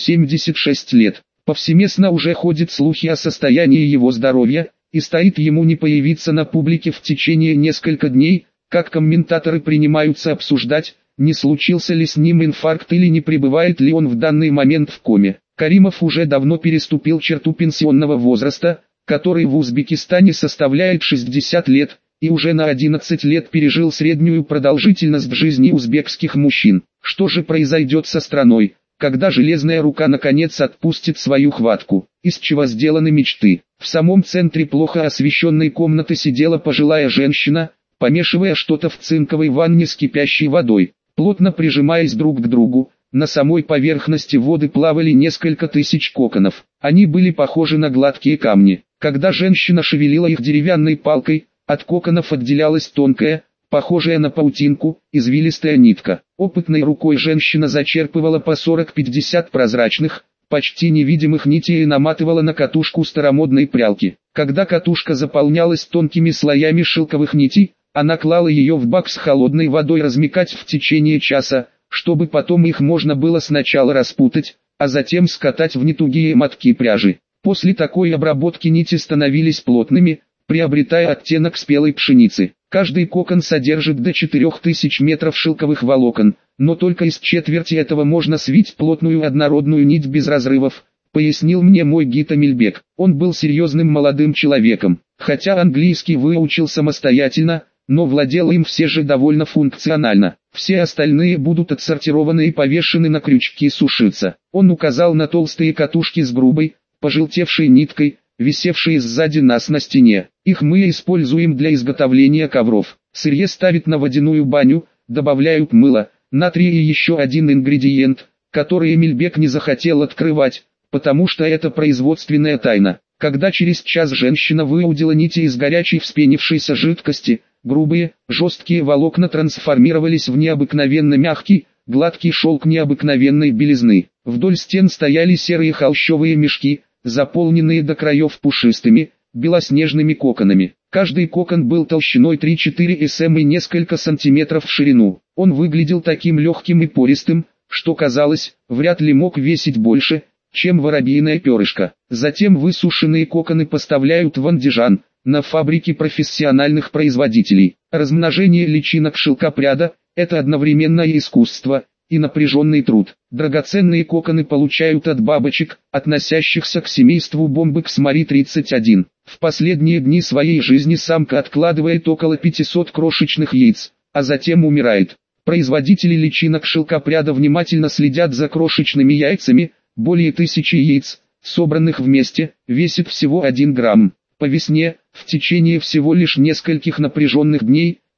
76 лет. Повсеместно уже ходят слухи о состоянии его здоровья, и стоит ему не появиться на публике в течение нескольких дней, как комментаторы принимаются обсуждать, не случился ли с ним инфаркт или не пребывает ли он в данный момент в коме. Каримов уже давно переступил черту пенсионного возраста, который в Узбекистане составляет 60 лет, и уже на 11 лет пережил среднюю продолжительность жизни узбекских мужчин. Что же произойдет со страной, когда железная рука наконец отпустит свою хватку? Из чего сделаны мечты? В самом центре плохо освещенной комнаты сидела пожилая женщина, помешивая что-то в цинковой ванне с кипящей водой. Плотно прижимаясь друг к другу, на самой поверхности воды плавали несколько тысяч коконов. Они были похожи на гладкие камни. Когда женщина шевелила их деревянной палкой, от коконов отделялась тонкая, похожая на паутинку, извилистая нитка. Опытной рукой женщина зачерпывала по 40-50 прозрачных, почти невидимых нитей и наматывала на катушку старомодной прялки. Когда катушка заполнялась тонкими слоями шелковых нитей, она клала ее в бак с холодной водой размекать в течение часа, чтобы потом их можно было сначала распутать, а затем скатать в нетугие мотки пряжи. После такой обработки нити становились плотными, приобретая оттенок спелой пшеницы. Каждый кокон содержит до 4000 метров шелковых волокон, но только из четверти этого можно свить плотную однородную нить без разрывов, пояснил мне мой гид Амильбек. Он был серьезным молодым человеком, хотя английский выучил самостоятельно, но владел им все же довольно функционально. Все остальные будут отсортированы и повешены на крючки сушиться. Он указал на толстые катушки с грубой, пожелтевшей ниткой, висевшие сзади нас на стене. Их мы используем для изготовления ковров. Сырье ставят на водяную баню, добавляют мыло, натрий и еще один ингредиент, который Эмильбек не захотел открывать, потому что это производственная тайна. Когда через час женщина выудила нити из горячей вспенившейся жидкости, грубые, жесткие волокна трансформировались в необыкновенно мягкий, гладкий шелк необыкновенной белизны. Вдоль стен стояли серые холщовые мешки, заполненные до краев пушистыми, белоснежными коконами. Каждый кокон был толщиной 3-4 см и несколько сантиметров в ширину. Он выглядел таким легким и пористым, что казалось, вряд ли мог весить больше, чем воробьиное перышко. Затем высушенные коконы поставляют в Андижан, на фабрики профессиональных производителей. Размножение личинок шелкопряда – это одновременно и искусство, и напряженный труд. Драгоценные коконы получают от бабочек, относящихся к семейству бомбыкс Мари 31. В последние дни своей жизни самка откладывает около 500 крошечных яиц, а затем умирает. Производители личинок шелкопряда внимательно следят за крошечными яйцами, более 1000 яиц, собранных вместе, весит всего 1 грамм. По весне, в течение всего лишь нескольких напряженных дней,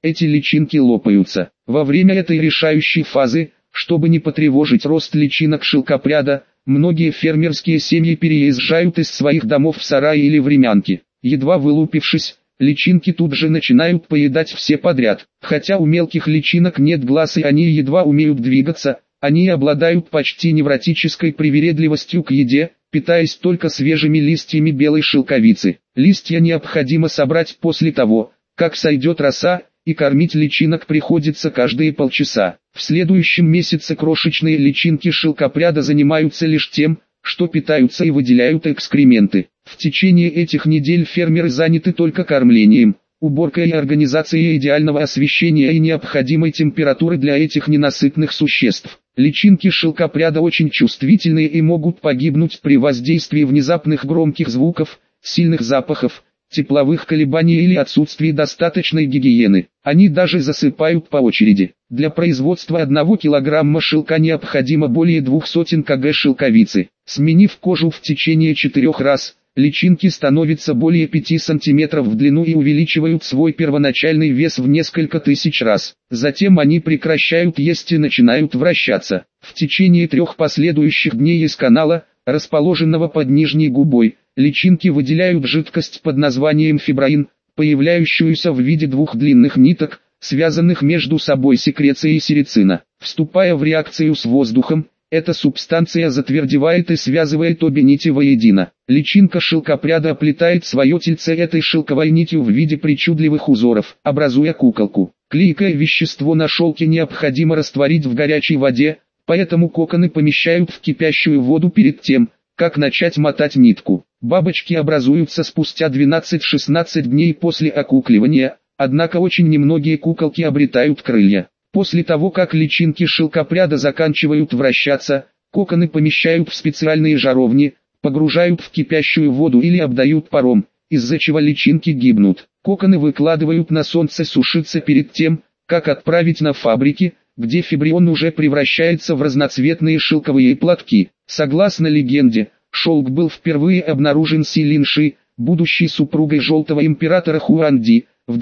эти личинки лопаются. Во время этой решающей фазы, чтобы не потревожить рост личинок шелкопряда, многие фермерские семьи переезжают из своих домов в сараи или времянки. Едва вылупившись, личинки тут же начинают поедать все подряд. Хотя у мелких личинок нет глаз и они едва умеют двигаться, они обладают почти невротической привередливостью к еде, питаясь только свежими листьями белой шелковицы. Листья необходимо собрать после того, как сойдет роса, и кормить личинок приходится каждые полчаса. В следующем месяце крошечные личинки шелкопряда занимаются лишь тем, что питаются и выделяют экскременты. В течение этих недель фермеры заняты только кормлением, уборкой и организацией идеального освещения и необходимой температуры для этих ненасытных существ. Личинки шелкопряда очень чувствительны и могут погибнуть при воздействии внезапных громких звуков, сильных запахов, тепловых колебаний или отсутствии достаточной гигиены. Они даже засыпают по очереди. Для производства 1 килограмма шелка необходимо более 200 кг шелковицы. Сменив кожу в течение 4 раз, личинки становятся более 5 см в длину и увеличивают свой первоначальный вес в несколько тысяч раз. Затем они прекращают есть и начинают вращаться. В течение 3 последующих дней из канала, расположенного под нижней губой, личинки выделяют жидкость под названием фиброин, появляющуюся в виде 2 длинных ниток, связанных между собой секрецией серицина. Вступая в реакцию с воздухом, эта субстанция затвердевает и связывает обе нити воедино. Личинка шелкопряда оплетает свое тельце этой шелковой нитью в виде причудливых узоров, образуя куколку. Клейкое вещество на шелке необходимо растворить в горячей воде, поэтому коконы помещают в кипящую воду перед тем, как начать мотать нитку. Бабочки образуются спустя 12-16 дней после окукливания, однако очень немногие куколки обретают крылья. После того, как личинки шелкопряда заканчивают вращаться, коконы помещают в специальные жаровни, погружают в кипящую воду или обдают паром, из-за чего личинки гибнут. Коконы выкладывают на солнце сушиться перед тем, как отправить на фабрики, где фибрион уже превращается в разноцветные шелковые платки. Согласно легенде, шелк был впервые обнаружен Си Линши, будущей супругой желтого императора Хуанди, в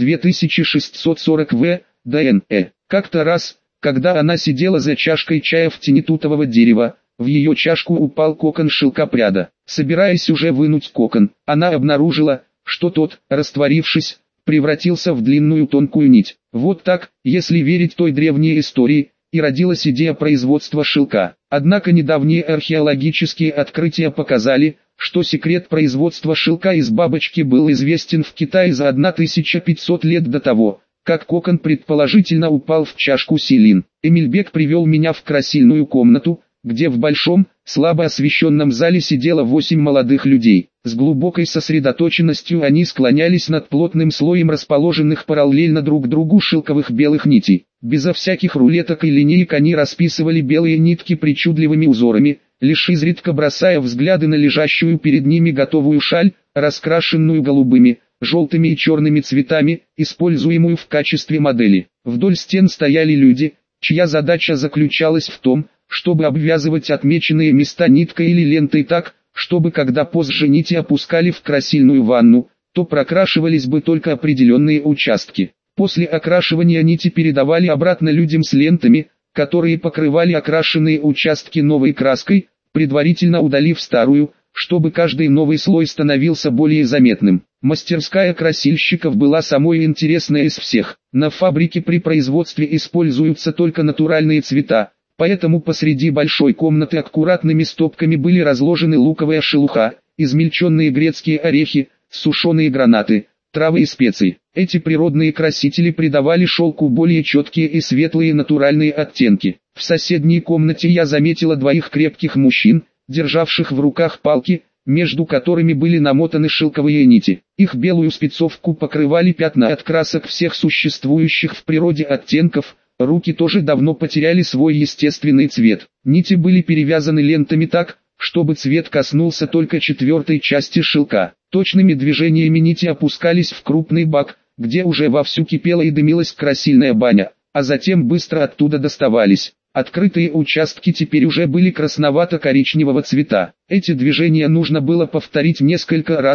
2640 д.н.э. Как-то раз, когда она сидела за чашкой чая в тени тутового дерева, в ее чашку упал кокон шелкопряда. Собираясь уже вынуть кокон, она обнаружила, что тот, растворившись, превратился в длинную тонкую нить. Вот так, если верить той древней истории, и родилась идея производства шелка. Однако недавние археологические открытия показали, что секрет производства шелка из бабочки был известен в Китае за 1500 лет до того, как кокон предположительно упал в чашку Силин. Эмильбек привел меня в красильную комнату, где в большом, слабо освещенном зале сидело 8 молодых людей. С глубокой сосредоточенностью они склонялись над плотным слоем расположенных параллельно друг другу шелковых белых нитей. Безо всяких рулеток и линеек они расписывали белые нитки причудливыми узорами, лишь изредка бросая взгляды на лежащую перед ними готовую шаль, раскрашенную голубыми, желтыми и черными цветами, используемую в качестве модели. Вдоль стен стояли люди, чья задача заключалась в том, чтобы обвязывать отмеченные места ниткой или лентой так, чтобы когда позже нити опускали в красильную ванну, то прокрашивались бы только определенные участки. После окрашивания нити передавали обратно людям с лентами, которые покрывали окрашенные участки новой краской, предварительно удалив старую, чтобы каждый новый слой становился более заметным. Мастерская красильщиков была самой интересной из всех. На фабрике при производстве используются только натуральные цвета, поэтому посреди большой комнаты аккуратными стопками были разложены луковая шелуха, измельченные грецкие орехи, сушеные гранаты, травы и специи. Эти природные красители придавали шелку более четкие и светлые натуральные оттенки. В соседней комнате я заметила 2 крепких мужчин, державших в руках палки, между которыми были намотаны шелковые нити. Их белую спецовку покрывали пятна от красок всех существующих в природе оттенков, руки тоже давно потеряли свой естественный цвет. Нити были перевязаны лентами так, чтобы цвет коснулся только 4-й части шелка. Точными движениями нити опускались в крупный бак, где уже вовсю кипела и дымилась красильная баня, а затем быстро оттуда доставались. Открытые участки теперь уже были красновато-коричневого цвета. Эти движения нужно было повторить несколько раз,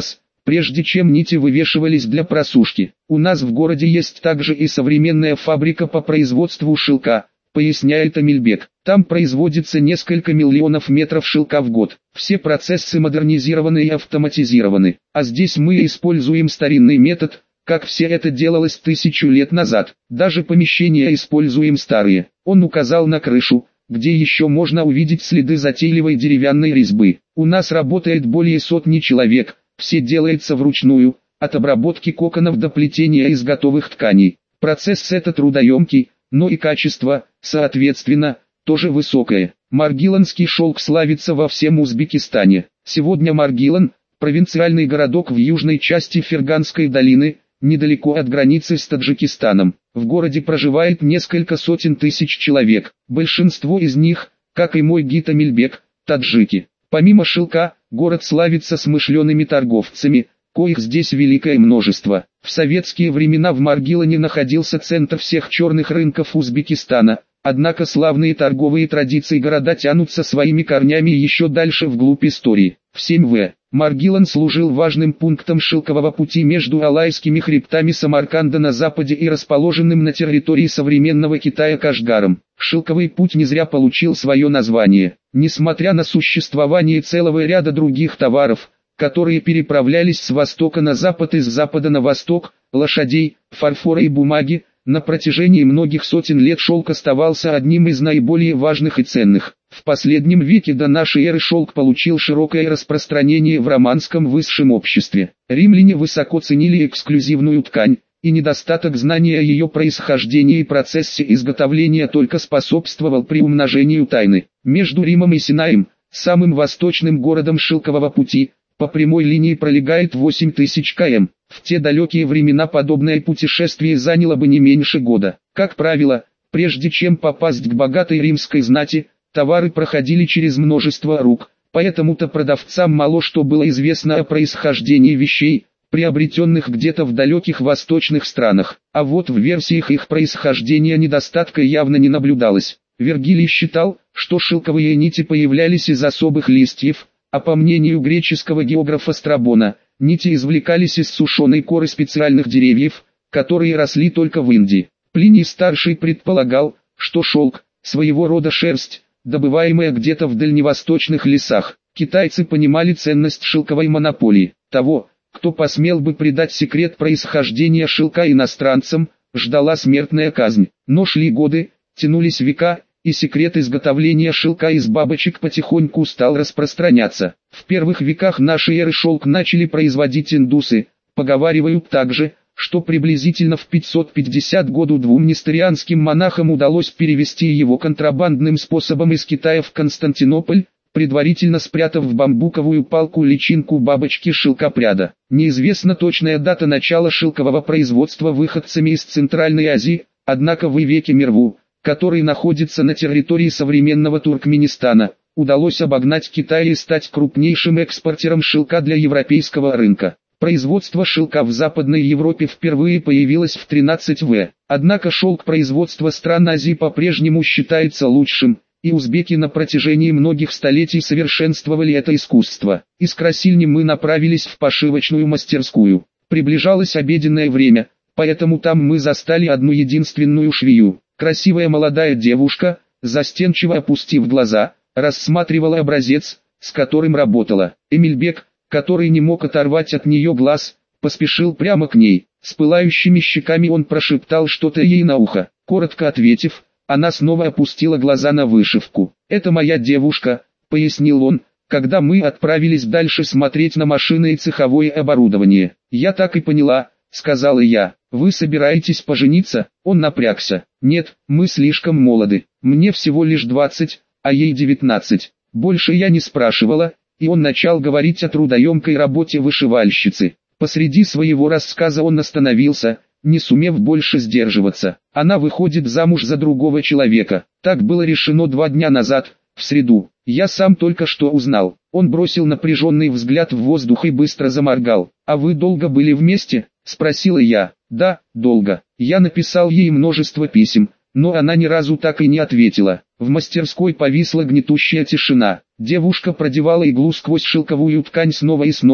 прежде чем нити вывешивались для просушки. У нас в городе есть также и современная фабрика по производству шелка, поясняет Эмильбек. Там производится несколько миллионов метров шелка в год. Все процессы модернизированы и автоматизированы. А здесь мы используем старинный метод, как все это делалось 1000 лет назад. Даже помещения используем старые. Он указал на крышу, где еще можно увидеть следы затейливой деревянной резьбы. У нас работает более 100 человек, все делается вручную, от обработки коконов до плетения из готовых тканей. Процесс этот трудоемкий, но и качество, соответственно, тоже высокое. Маргиланский шелк славится во всем Узбекистане. Сегодня Маргилан – провинциальный городок в южной части Ферганской долины, недалеко от границы с Таджикистаном. В городе проживает несколько сотен тысяч человек. Большинство из них, как и мой гид Эмильбек, таджики. Помимо шелка, город славится смышленными торговцами, коих здесь великое множество. В советские времена в Маргилане находился центр всех черных рынков Узбекистана, однако славные торговые традиции города тянутся своими корнями еще дальше вглубь истории. В 7В. Маргилан служил важным пунктом шелкового пути между Алайскими хребтами Самарканда на западе и расположенным на территории современного Китая Кашгаром. Шелковый путь не зря получил свое название. Несмотря на существование целого ряда других товаров, которые переправлялись с востока на запад и с запада на восток, лошадей, фарфора и бумаги, на протяжении многих сотен лет шелк оставался одним из наиболее важных и ценных. В последнем веке до нашей эры шелк получил широкое распространение в романском высшем обществе. Римляне высоко ценили эксклюзивную ткань, и недостаток знания о ее происхождении и процессе изготовления только способствовал приумножению тайны. Между Римом и Синаем, самым восточным городом шелкового пути, по прямой линии пролегает 8000 км. В те далекие времена подобное путешествие заняло бы не меньше года. Как правило, прежде чем попасть к богатой римской знати, товары проходили через множество рук, поэтому-то продавцам мало что было известно о происхождении вещей, приобретенных где-то в далеких восточных странах. А вот в версиях их происхождения недостатка явно не наблюдалось. Вергилий считал, что шелковые нити появлялись из особых листьев, а по мнению греческого географа Страбона, нити извлекались из сушеной коры специальных деревьев, которые росли только в Индии. Плиний-старший предполагал, что шелк, своего рода шерсть, добываемая где-то в дальневосточных лесах. Китайцы понимали ценность шелковой монополии. Того, кто посмел бы предать секрет происхождения шелка иностранцам, ждала смертная казнь. Но шли годы, тянулись века, и секрет изготовления шелка из бабочек потихоньку стал распространяться. В первых веках нашей эры шелк начали производить индусы. Поговаривают также, что приблизительно в 550 году двум несторианским монахам удалось перевести его контрабандным способом из Китая в Константинополь, предварительно спрятав в бамбуковую палку личинку бабочки шелкопряда. Неизвестна точная дата начала шелкового производства выходцами из Центральной Азии, однако в веке Мерву, который находится на территории современного Туркменистана, удалось обогнать Китай и стать крупнейшим экспортером шелка для европейского рынка. Производство шелка в Западной Европе впервые появилось в 13В. Однако шелк производства стран Азии по-прежнему считается лучшим, и узбеки на протяжении многих столетий совершенствовали это искусство. Из Красильни мы направились в пошивочную мастерскую. Приближалось обеденное время, поэтому там мы застали одну единственную швею. Красивая молодая девушка, застенчиво опустив глаза, рассматривала образец, с которым работала. Эмильбек, который не мог оторвать от нее глаз, поспешил прямо к ней. С пылающими щеками он прошептал что-то ей на ухо. Коротко ответив, она снова опустила глаза на вышивку. «Это моя девушка», — пояснил он, когда мы отправились дальше смотреть на машины и цеховое оборудование. «Я так и поняла», — сказала я. «Вы собираетесь пожениться?» Он напрягся. «Нет, мы слишком молоды. Мне всего лишь 20, а ей 19. Больше я не спрашивала». И он начал говорить о трудоемкой работе вышивальщицы. Посреди своего рассказа он остановился, не сумев больше сдерживаться. Она выходит замуж за другого человека. Так было решено 2 дня назад, в среду. Я сам только что узнал. Он бросил напряженный взгляд в воздух и быстро заморгал. «А вы долго были вместе?» – спросила я. «Да, долго. Я написал ей множество писем, но она ни разу так и не ответила». В мастерской повисла гнетущая тишина. Девушка продевала иглу сквозь шелковую ткань снова и снова,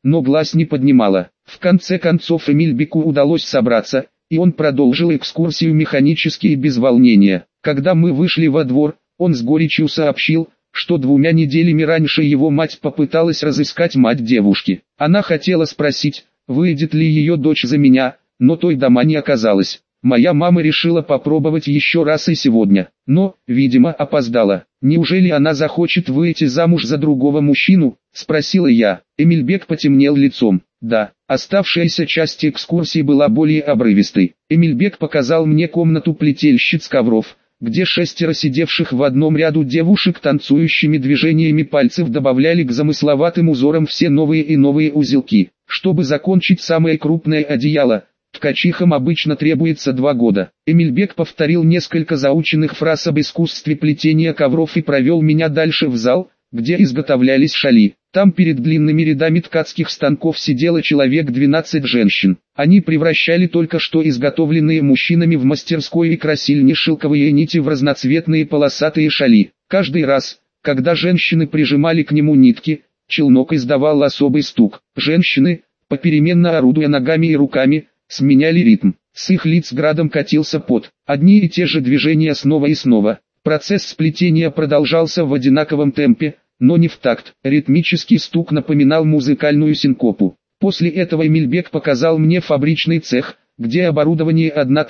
но глаз не поднимала. В конце концов Эмильбеку удалось собраться, и он продолжил экскурсию механически и без волнения. Когда мы вышли во двор, он с горечью сообщил, что 2 неделями раньше его мать попыталась разыскать мать девушки. Она хотела спросить, выйдет ли ее дочь за меня, но той дома не оказалось. Моя мама решила попробовать еще раз и сегодня, но, видимо, опоздала. «Неужели она захочет выйти замуж за другого мужчину?» – спросила я. Эмильбек потемнел лицом. Да, оставшаяся часть экскурсии была более обрывистой. Эмильбек показал мне комнату плетельщиц ковров, где 6 сидевших в одном ряду девушек танцующими движениями пальцев добавляли к замысловатым узорам все новые и новые узелки. Чтобы закончить самое крупное одеяло, ткачихам обычно требуется 2 года. Эмильбек повторил несколько заученных фраз об искусстве плетения ковров и провел меня дальше в зал, где изготовлялись шали. Там перед длинными рядами ткацких станков сидело человек 12 женщин. Они превращали только что изготовленные мужчинами в мастерской и красильне шелковые нити в разноцветные полосатые шали. Каждый раз, когда женщины прижимали к нему нитки, челнок издавал особый стук. Женщины, попеременно орудуя ногами и руками, сменяли ритм. С их лиц градом катился пот. Одни и те же движения снова и снова. Процесс сплетения продолжался в одинаковом темпе, но не в такт. Ритмический стук напоминал музыкальную синкопу. После этого Эмильбек показал мне фабричный цех, где оборудование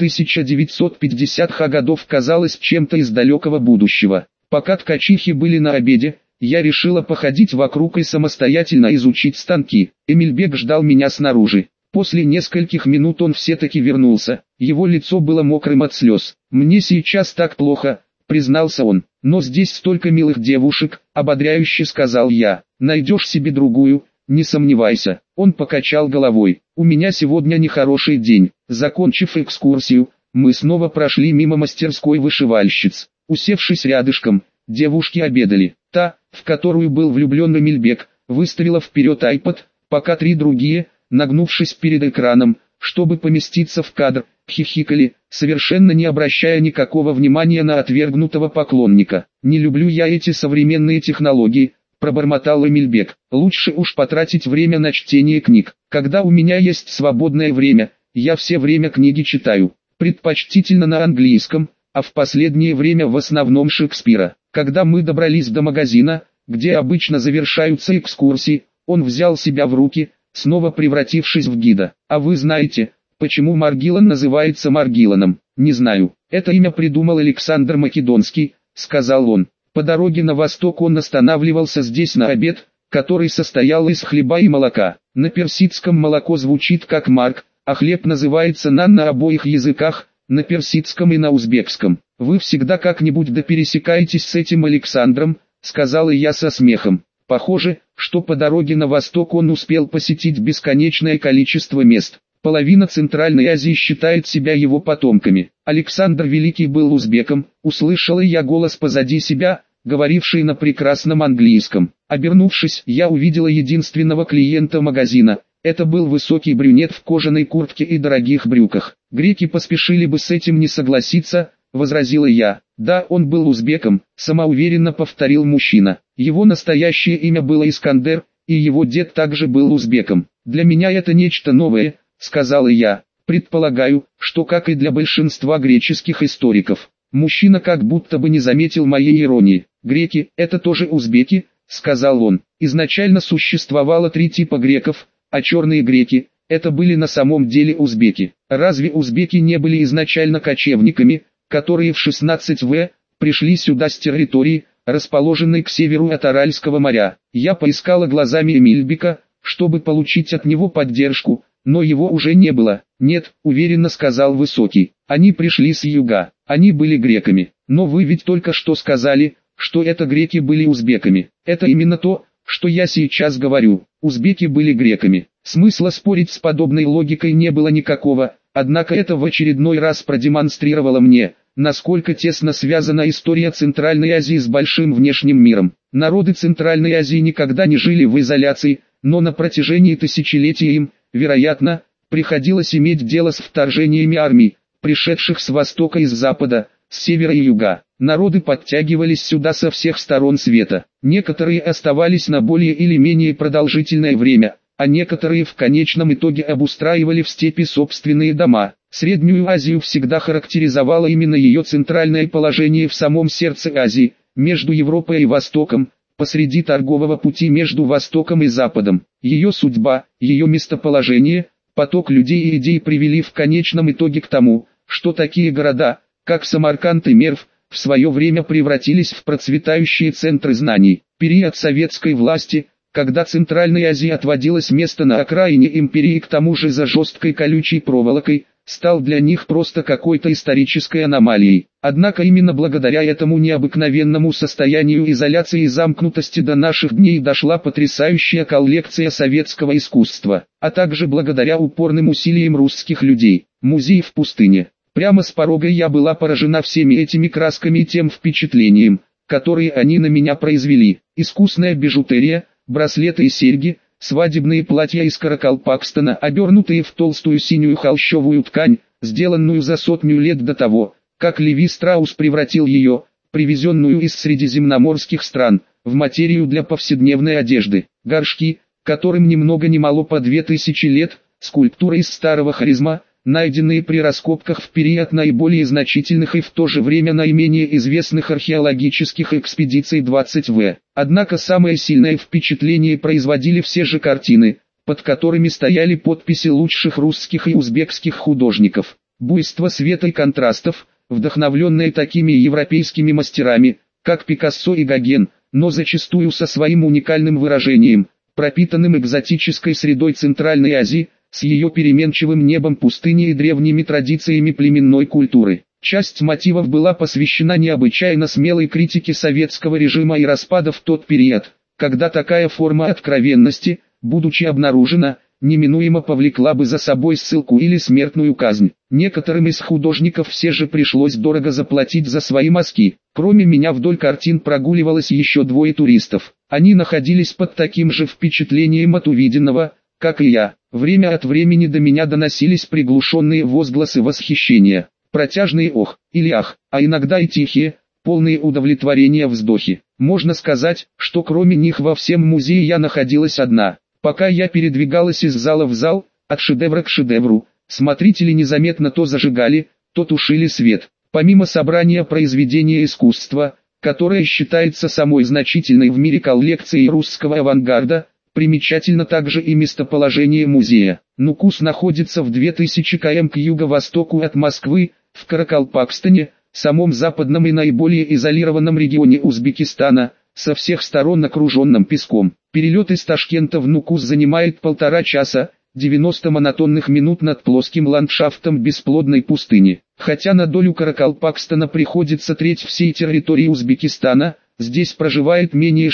1950-х годов казалось чем-то из далекого будущего. Пока ткачихи были на обеде, я решила походить вокруг и самостоятельно изучить станки. Эмильбек ждал меня снаружи. После нескольких минут он все-таки вернулся, его лицо было мокрым от слез. «Мне сейчас так плохо», — признался он, — «но здесь столько милых девушек», — ободряюще сказал я. «Найдешь себе другую, не сомневайся». Он покачал головой. «У меня сегодня нехороший день». Закончив экскурсию, мы снова прошли мимо мастерской вышивальщиц. Усевшись рядышком, девушки обедали. Та, в которую был влюблен Эмильбек, выставила вперед iPad, пока 3 другие, нагнувшись перед экраном, чтобы поместиться в кадр, хихикали, совершенно не обращая никакого внимания на отвергнутого поклонника. «Не люблю я эти современные технологии», — пробормотал Эмильбек. «Лучше уж потратить время на чтение книг. Когда у меня есть свободное время, я все время книги читаю, предпочтительно на английском, а в последнее время в основном Шекспира». Когда мы добрались до магазина, где обычно завершаются экскурсии, он взял себя в руки, снова превратившись в гида. «А вы знаете, почему Маргилан называется Маргиланом?» «Не знаю. Это имя придумал Александр Македонский», — сказал он. «По дороге на восток он останавливался здесь на обед, который состоял из хлеба и молока. На персидском молоко звучит как марк, а хлеб называется нан на обоих языках, на персидском и на узбекском. Вы всегда как-нибудь да пересекаетесь с этим Александром», — сказала я со смехом. Похоже, что по дороге на восток он успел посетить бесконечное количество мест. Половина Центральной Азии считает себя его потомками. Александр Великий был узбеком, услышала я голос позади себя, говоривший на прекрасном английском. Обернувшись, я увидела единственного клиента магазина. Это был высокий брюнет в кожаной куртке и дорогих брюках. «Греки поспешили бы с этим не согласиться», — возразила я. «Да, он был узбеком», — самоуверенно повторил мужчина. Его настоящее имя было Искандер, и его дед также был узбеком. «Для меня это нечто новое», — сказала я. «Предполагаю, что как и для большинства греческих историков». Мужчина как будто бы не заметил моей иронии. «Греки — это тоже узбеки», — сказал он. «Изначально существовало 3 типа греков, а черные греки — это были на самом деле узбеки. Разве узбеки не были изначально кочевниками, которые в 16 в. пришли сюда с территории, расположенной к северу от Аральского моря?» Я поискала глазами Эмильбека, чтобы получить от него поддержку, но его уже не было. «Нет», — уверенно сказал Высокий, — «они пришли с юга, они были греками. Но вы ведь только что сказали, что это греки были узбеками». «Это именно то, что я сейчас говорю. Узбеки были греками». Смысла спорить с подобной логикой не было никакого, однако это в очередной раз продемонстрировало мне, насколько тесно связана история Центральной Азии с большим внешним миром. Народы Центральной Азии никогда не жили в изоляции, но на протяжении тысячелетий им, вероятно, приходилось иметь дело с вторжениями армий, пришедших с востока и с запада, с севера и юга. Народы подтягивались сюда со всех сторон света. Некоторые оставались на более или менее продолжительное время, а некоторые в конечном итоге обустраивали в степи собственные дома. Среднюю Азию всегда характеризовало именно ее центральное положение в самом сердце Азии, между Европой и Востоком, посреди торгового пути между Востоком и Западом. Ее судьба, ее местоположение, поток людей и идей привели в конечном итоге к тому, что такие города, как Самарканд и Мерв, в свое время превратились в процветающие центры знаний. Период советской власти, когда Центральной Азии отводилось место на окраине империи, к тому же за жесткой колючей проволокой, стал для них просто какой-то исторической аномалией. Однако именно благодаря этому необыкновенному состоянию изоляции и замкнутости до наших дней дошла потрясающая коллекция советского искусства, а также благодаря упорным усилиям русских людей. Музей в пустыне. Прямо с порога я была поражена всеми этими красками и тем впечатлением, которые они на меня произвели. Искусная бижутерия, браслеты и серьги, свадебные платья из Каракалпакстана, обернутые в толстую синюю холщовую ткань, сделанную за 100 лет до того, как Леви Страус превратил ее, привезенную из средиземноморских стран, в материю для повседневной одежды. Горшки, которым ни много ни мало по 2000 лет, скульптуры из старого харизма, найденные при раскопках в период наиболее значительных и в то же время наименее известных археологических экспедиций 20В. Однако самое сильное впечатление производили все же картины, под которыми стояли подписи лучших русских и узбекских художников. Буйство света и контрастов, вдохновленное такими европейскими мастерами, как Пикассо и Гоген, но зачастую со своим уникальным выражением, пропитанным экзотической средой Центральной Азии, с ее переменчивым небом пустыни и древними традициями племенной культуры. Часть мотивов была посвящена необычайно смелой критике советского режима и распада в тот период, когда такая форма откровенности, будучи обнаружена, неминуемо повлекла бы за собой ссылку или смертную казнь. Некоторым из художников все же пришлось дорого заплатить за свои мазки. Кроме меня вдоль картин прогуливалось еще двое туристов. Они находились под таким же впечатлением от увиденного, как и я. Время от времени до меня доносились приглушенные возгласы восхищения, протяжные ох или ах, а иногда и тихие, полные удовлетворения вздохи. Можно сказать, что кроме них во всем музее я находилась одна. Пока я передвигалась из зала в зал, от шедевра к шедевру, смотрители незаметно то зажигали, то тушили свет. Помимо собрания произведения искусства, которое считается самой значительной в мире коллекцией русского авангарда, примечательно также и местоположение музея. Нукус находится в 2000 км к юго-востоку от Москвы, в Каракалпакстане, самом западном и наиболее изолированном регионе Узбекистана, со всех сторон окруженном песком. Перелет из Ташкента в Нукус занимает 1,5 часа, 90 монотонных минут над плоским ландшафтом бесплодной пустыни. Хотя на долю Каракалпакстана приходится треть всей территории Узбекистана, здесь проживает менее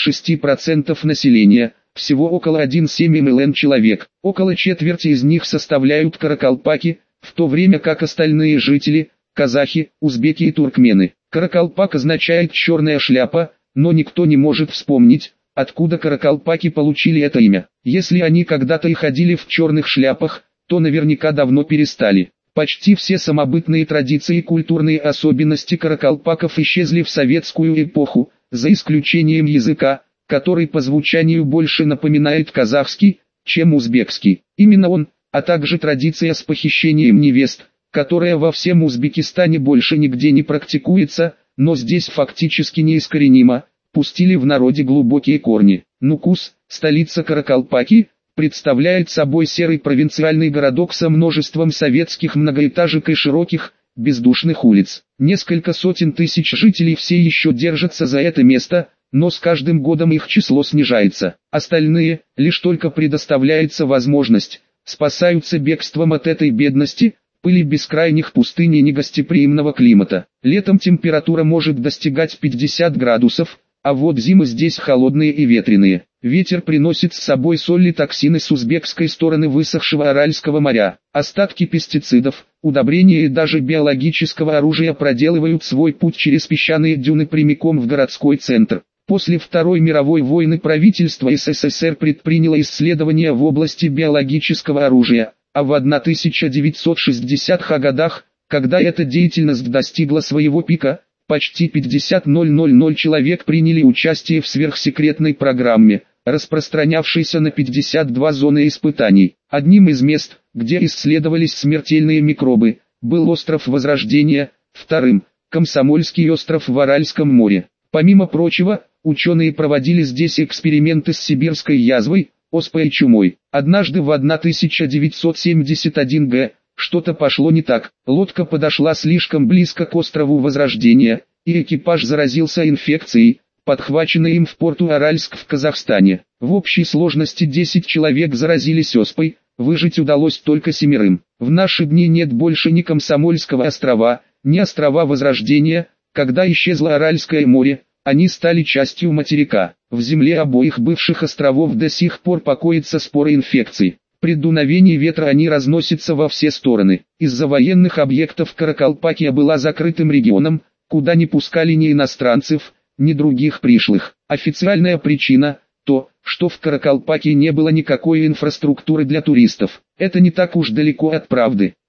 6% населения, всего около 1,7 миллиона человек. Около четверти из них составляют каракалпаки, в то время как остальные жители – казахи, узбеки и туркмены. Каракалпак означает «черная шляпа», но никто не может вспомнить, откуда каракалпаки получили это имя. Если они когда-то и ходили в черных шляпах, то наверняка давно перестали. Почти все самобытные традиции и культурные особенности каракалпаков исчезли в советскую эпоху, за исключением языка, который по звучанию больше напоминает казахский, чем узбекский. Именно он, а также традиция с похищением невест, которая во всем Узбекистане больше нигде не практикуется, но здесь фактически неискоренима, пустили в народе глубокие корни. Нукус, столица Каракалпаки, представляет собой серый провинциальный городок со множеством советских многоэтажек и широких, бездушных улиц. Несколько сотен тысяч жителей все еще держатся за это место, но с каждым годом их число снижается. Остальные, лишь только предоставляется возможность, спасаются бегством от этой бедности, пыли бескрайних пустынь и негостеприимного климата. Летом температура может достигать 50 градусов, а вот зимы здесь холодные и ветреные. Ветер приносит с собой соль и токсины с узбекской стороны высохшего Аральского моря. Остатки пестицидов, удобрения и даже биологического оружия проделывают свой путь через песчаные дюны прямиком в городской центр. После Второй мировой войны правительство СССР предприняло исследования в области биологического оружия, а в 1960-х годах, когда эта деятельность достигла своего пика, почти 50 000 человек приняли участие в сверхсекретной программе, распространявшейся на 52 зоны испытаний. Одним из мест, где исследовались смертельные микробы, был остров Возрождения, вторым – Комсомольский остров в Аральском море. Помимо прочего, ученые проводили здесь эксперименты с сибирской язвой, оспой и чумой. Однажды в 1971 г. что-то пошло не так. Лодка подошла слишком близко к острову Возрождения, и экипаж заразился инфекцией, подхваченной им в порту Аральск в Казахстане. В общей сложности 10 человек заразились оспой, выжить удалось только 7. В наши дни нет больше ни Комсомольского острова, ни острова Возрождения. Когда исчезло Аральское море, они стали частью материка. В земле обоих бывших островов до сих пор покоятся споры инфекций. При дуновении ветра они разносятся во все стороны. Из-за военных объектов Каракалпакия была закрытым регионом, куда не пускали ни иностранцев, ни других пришлых. Официальная причина – то, что в Каракалпакии не было никакой инфраструктуры для туристов. Это не так уж далеко от правды.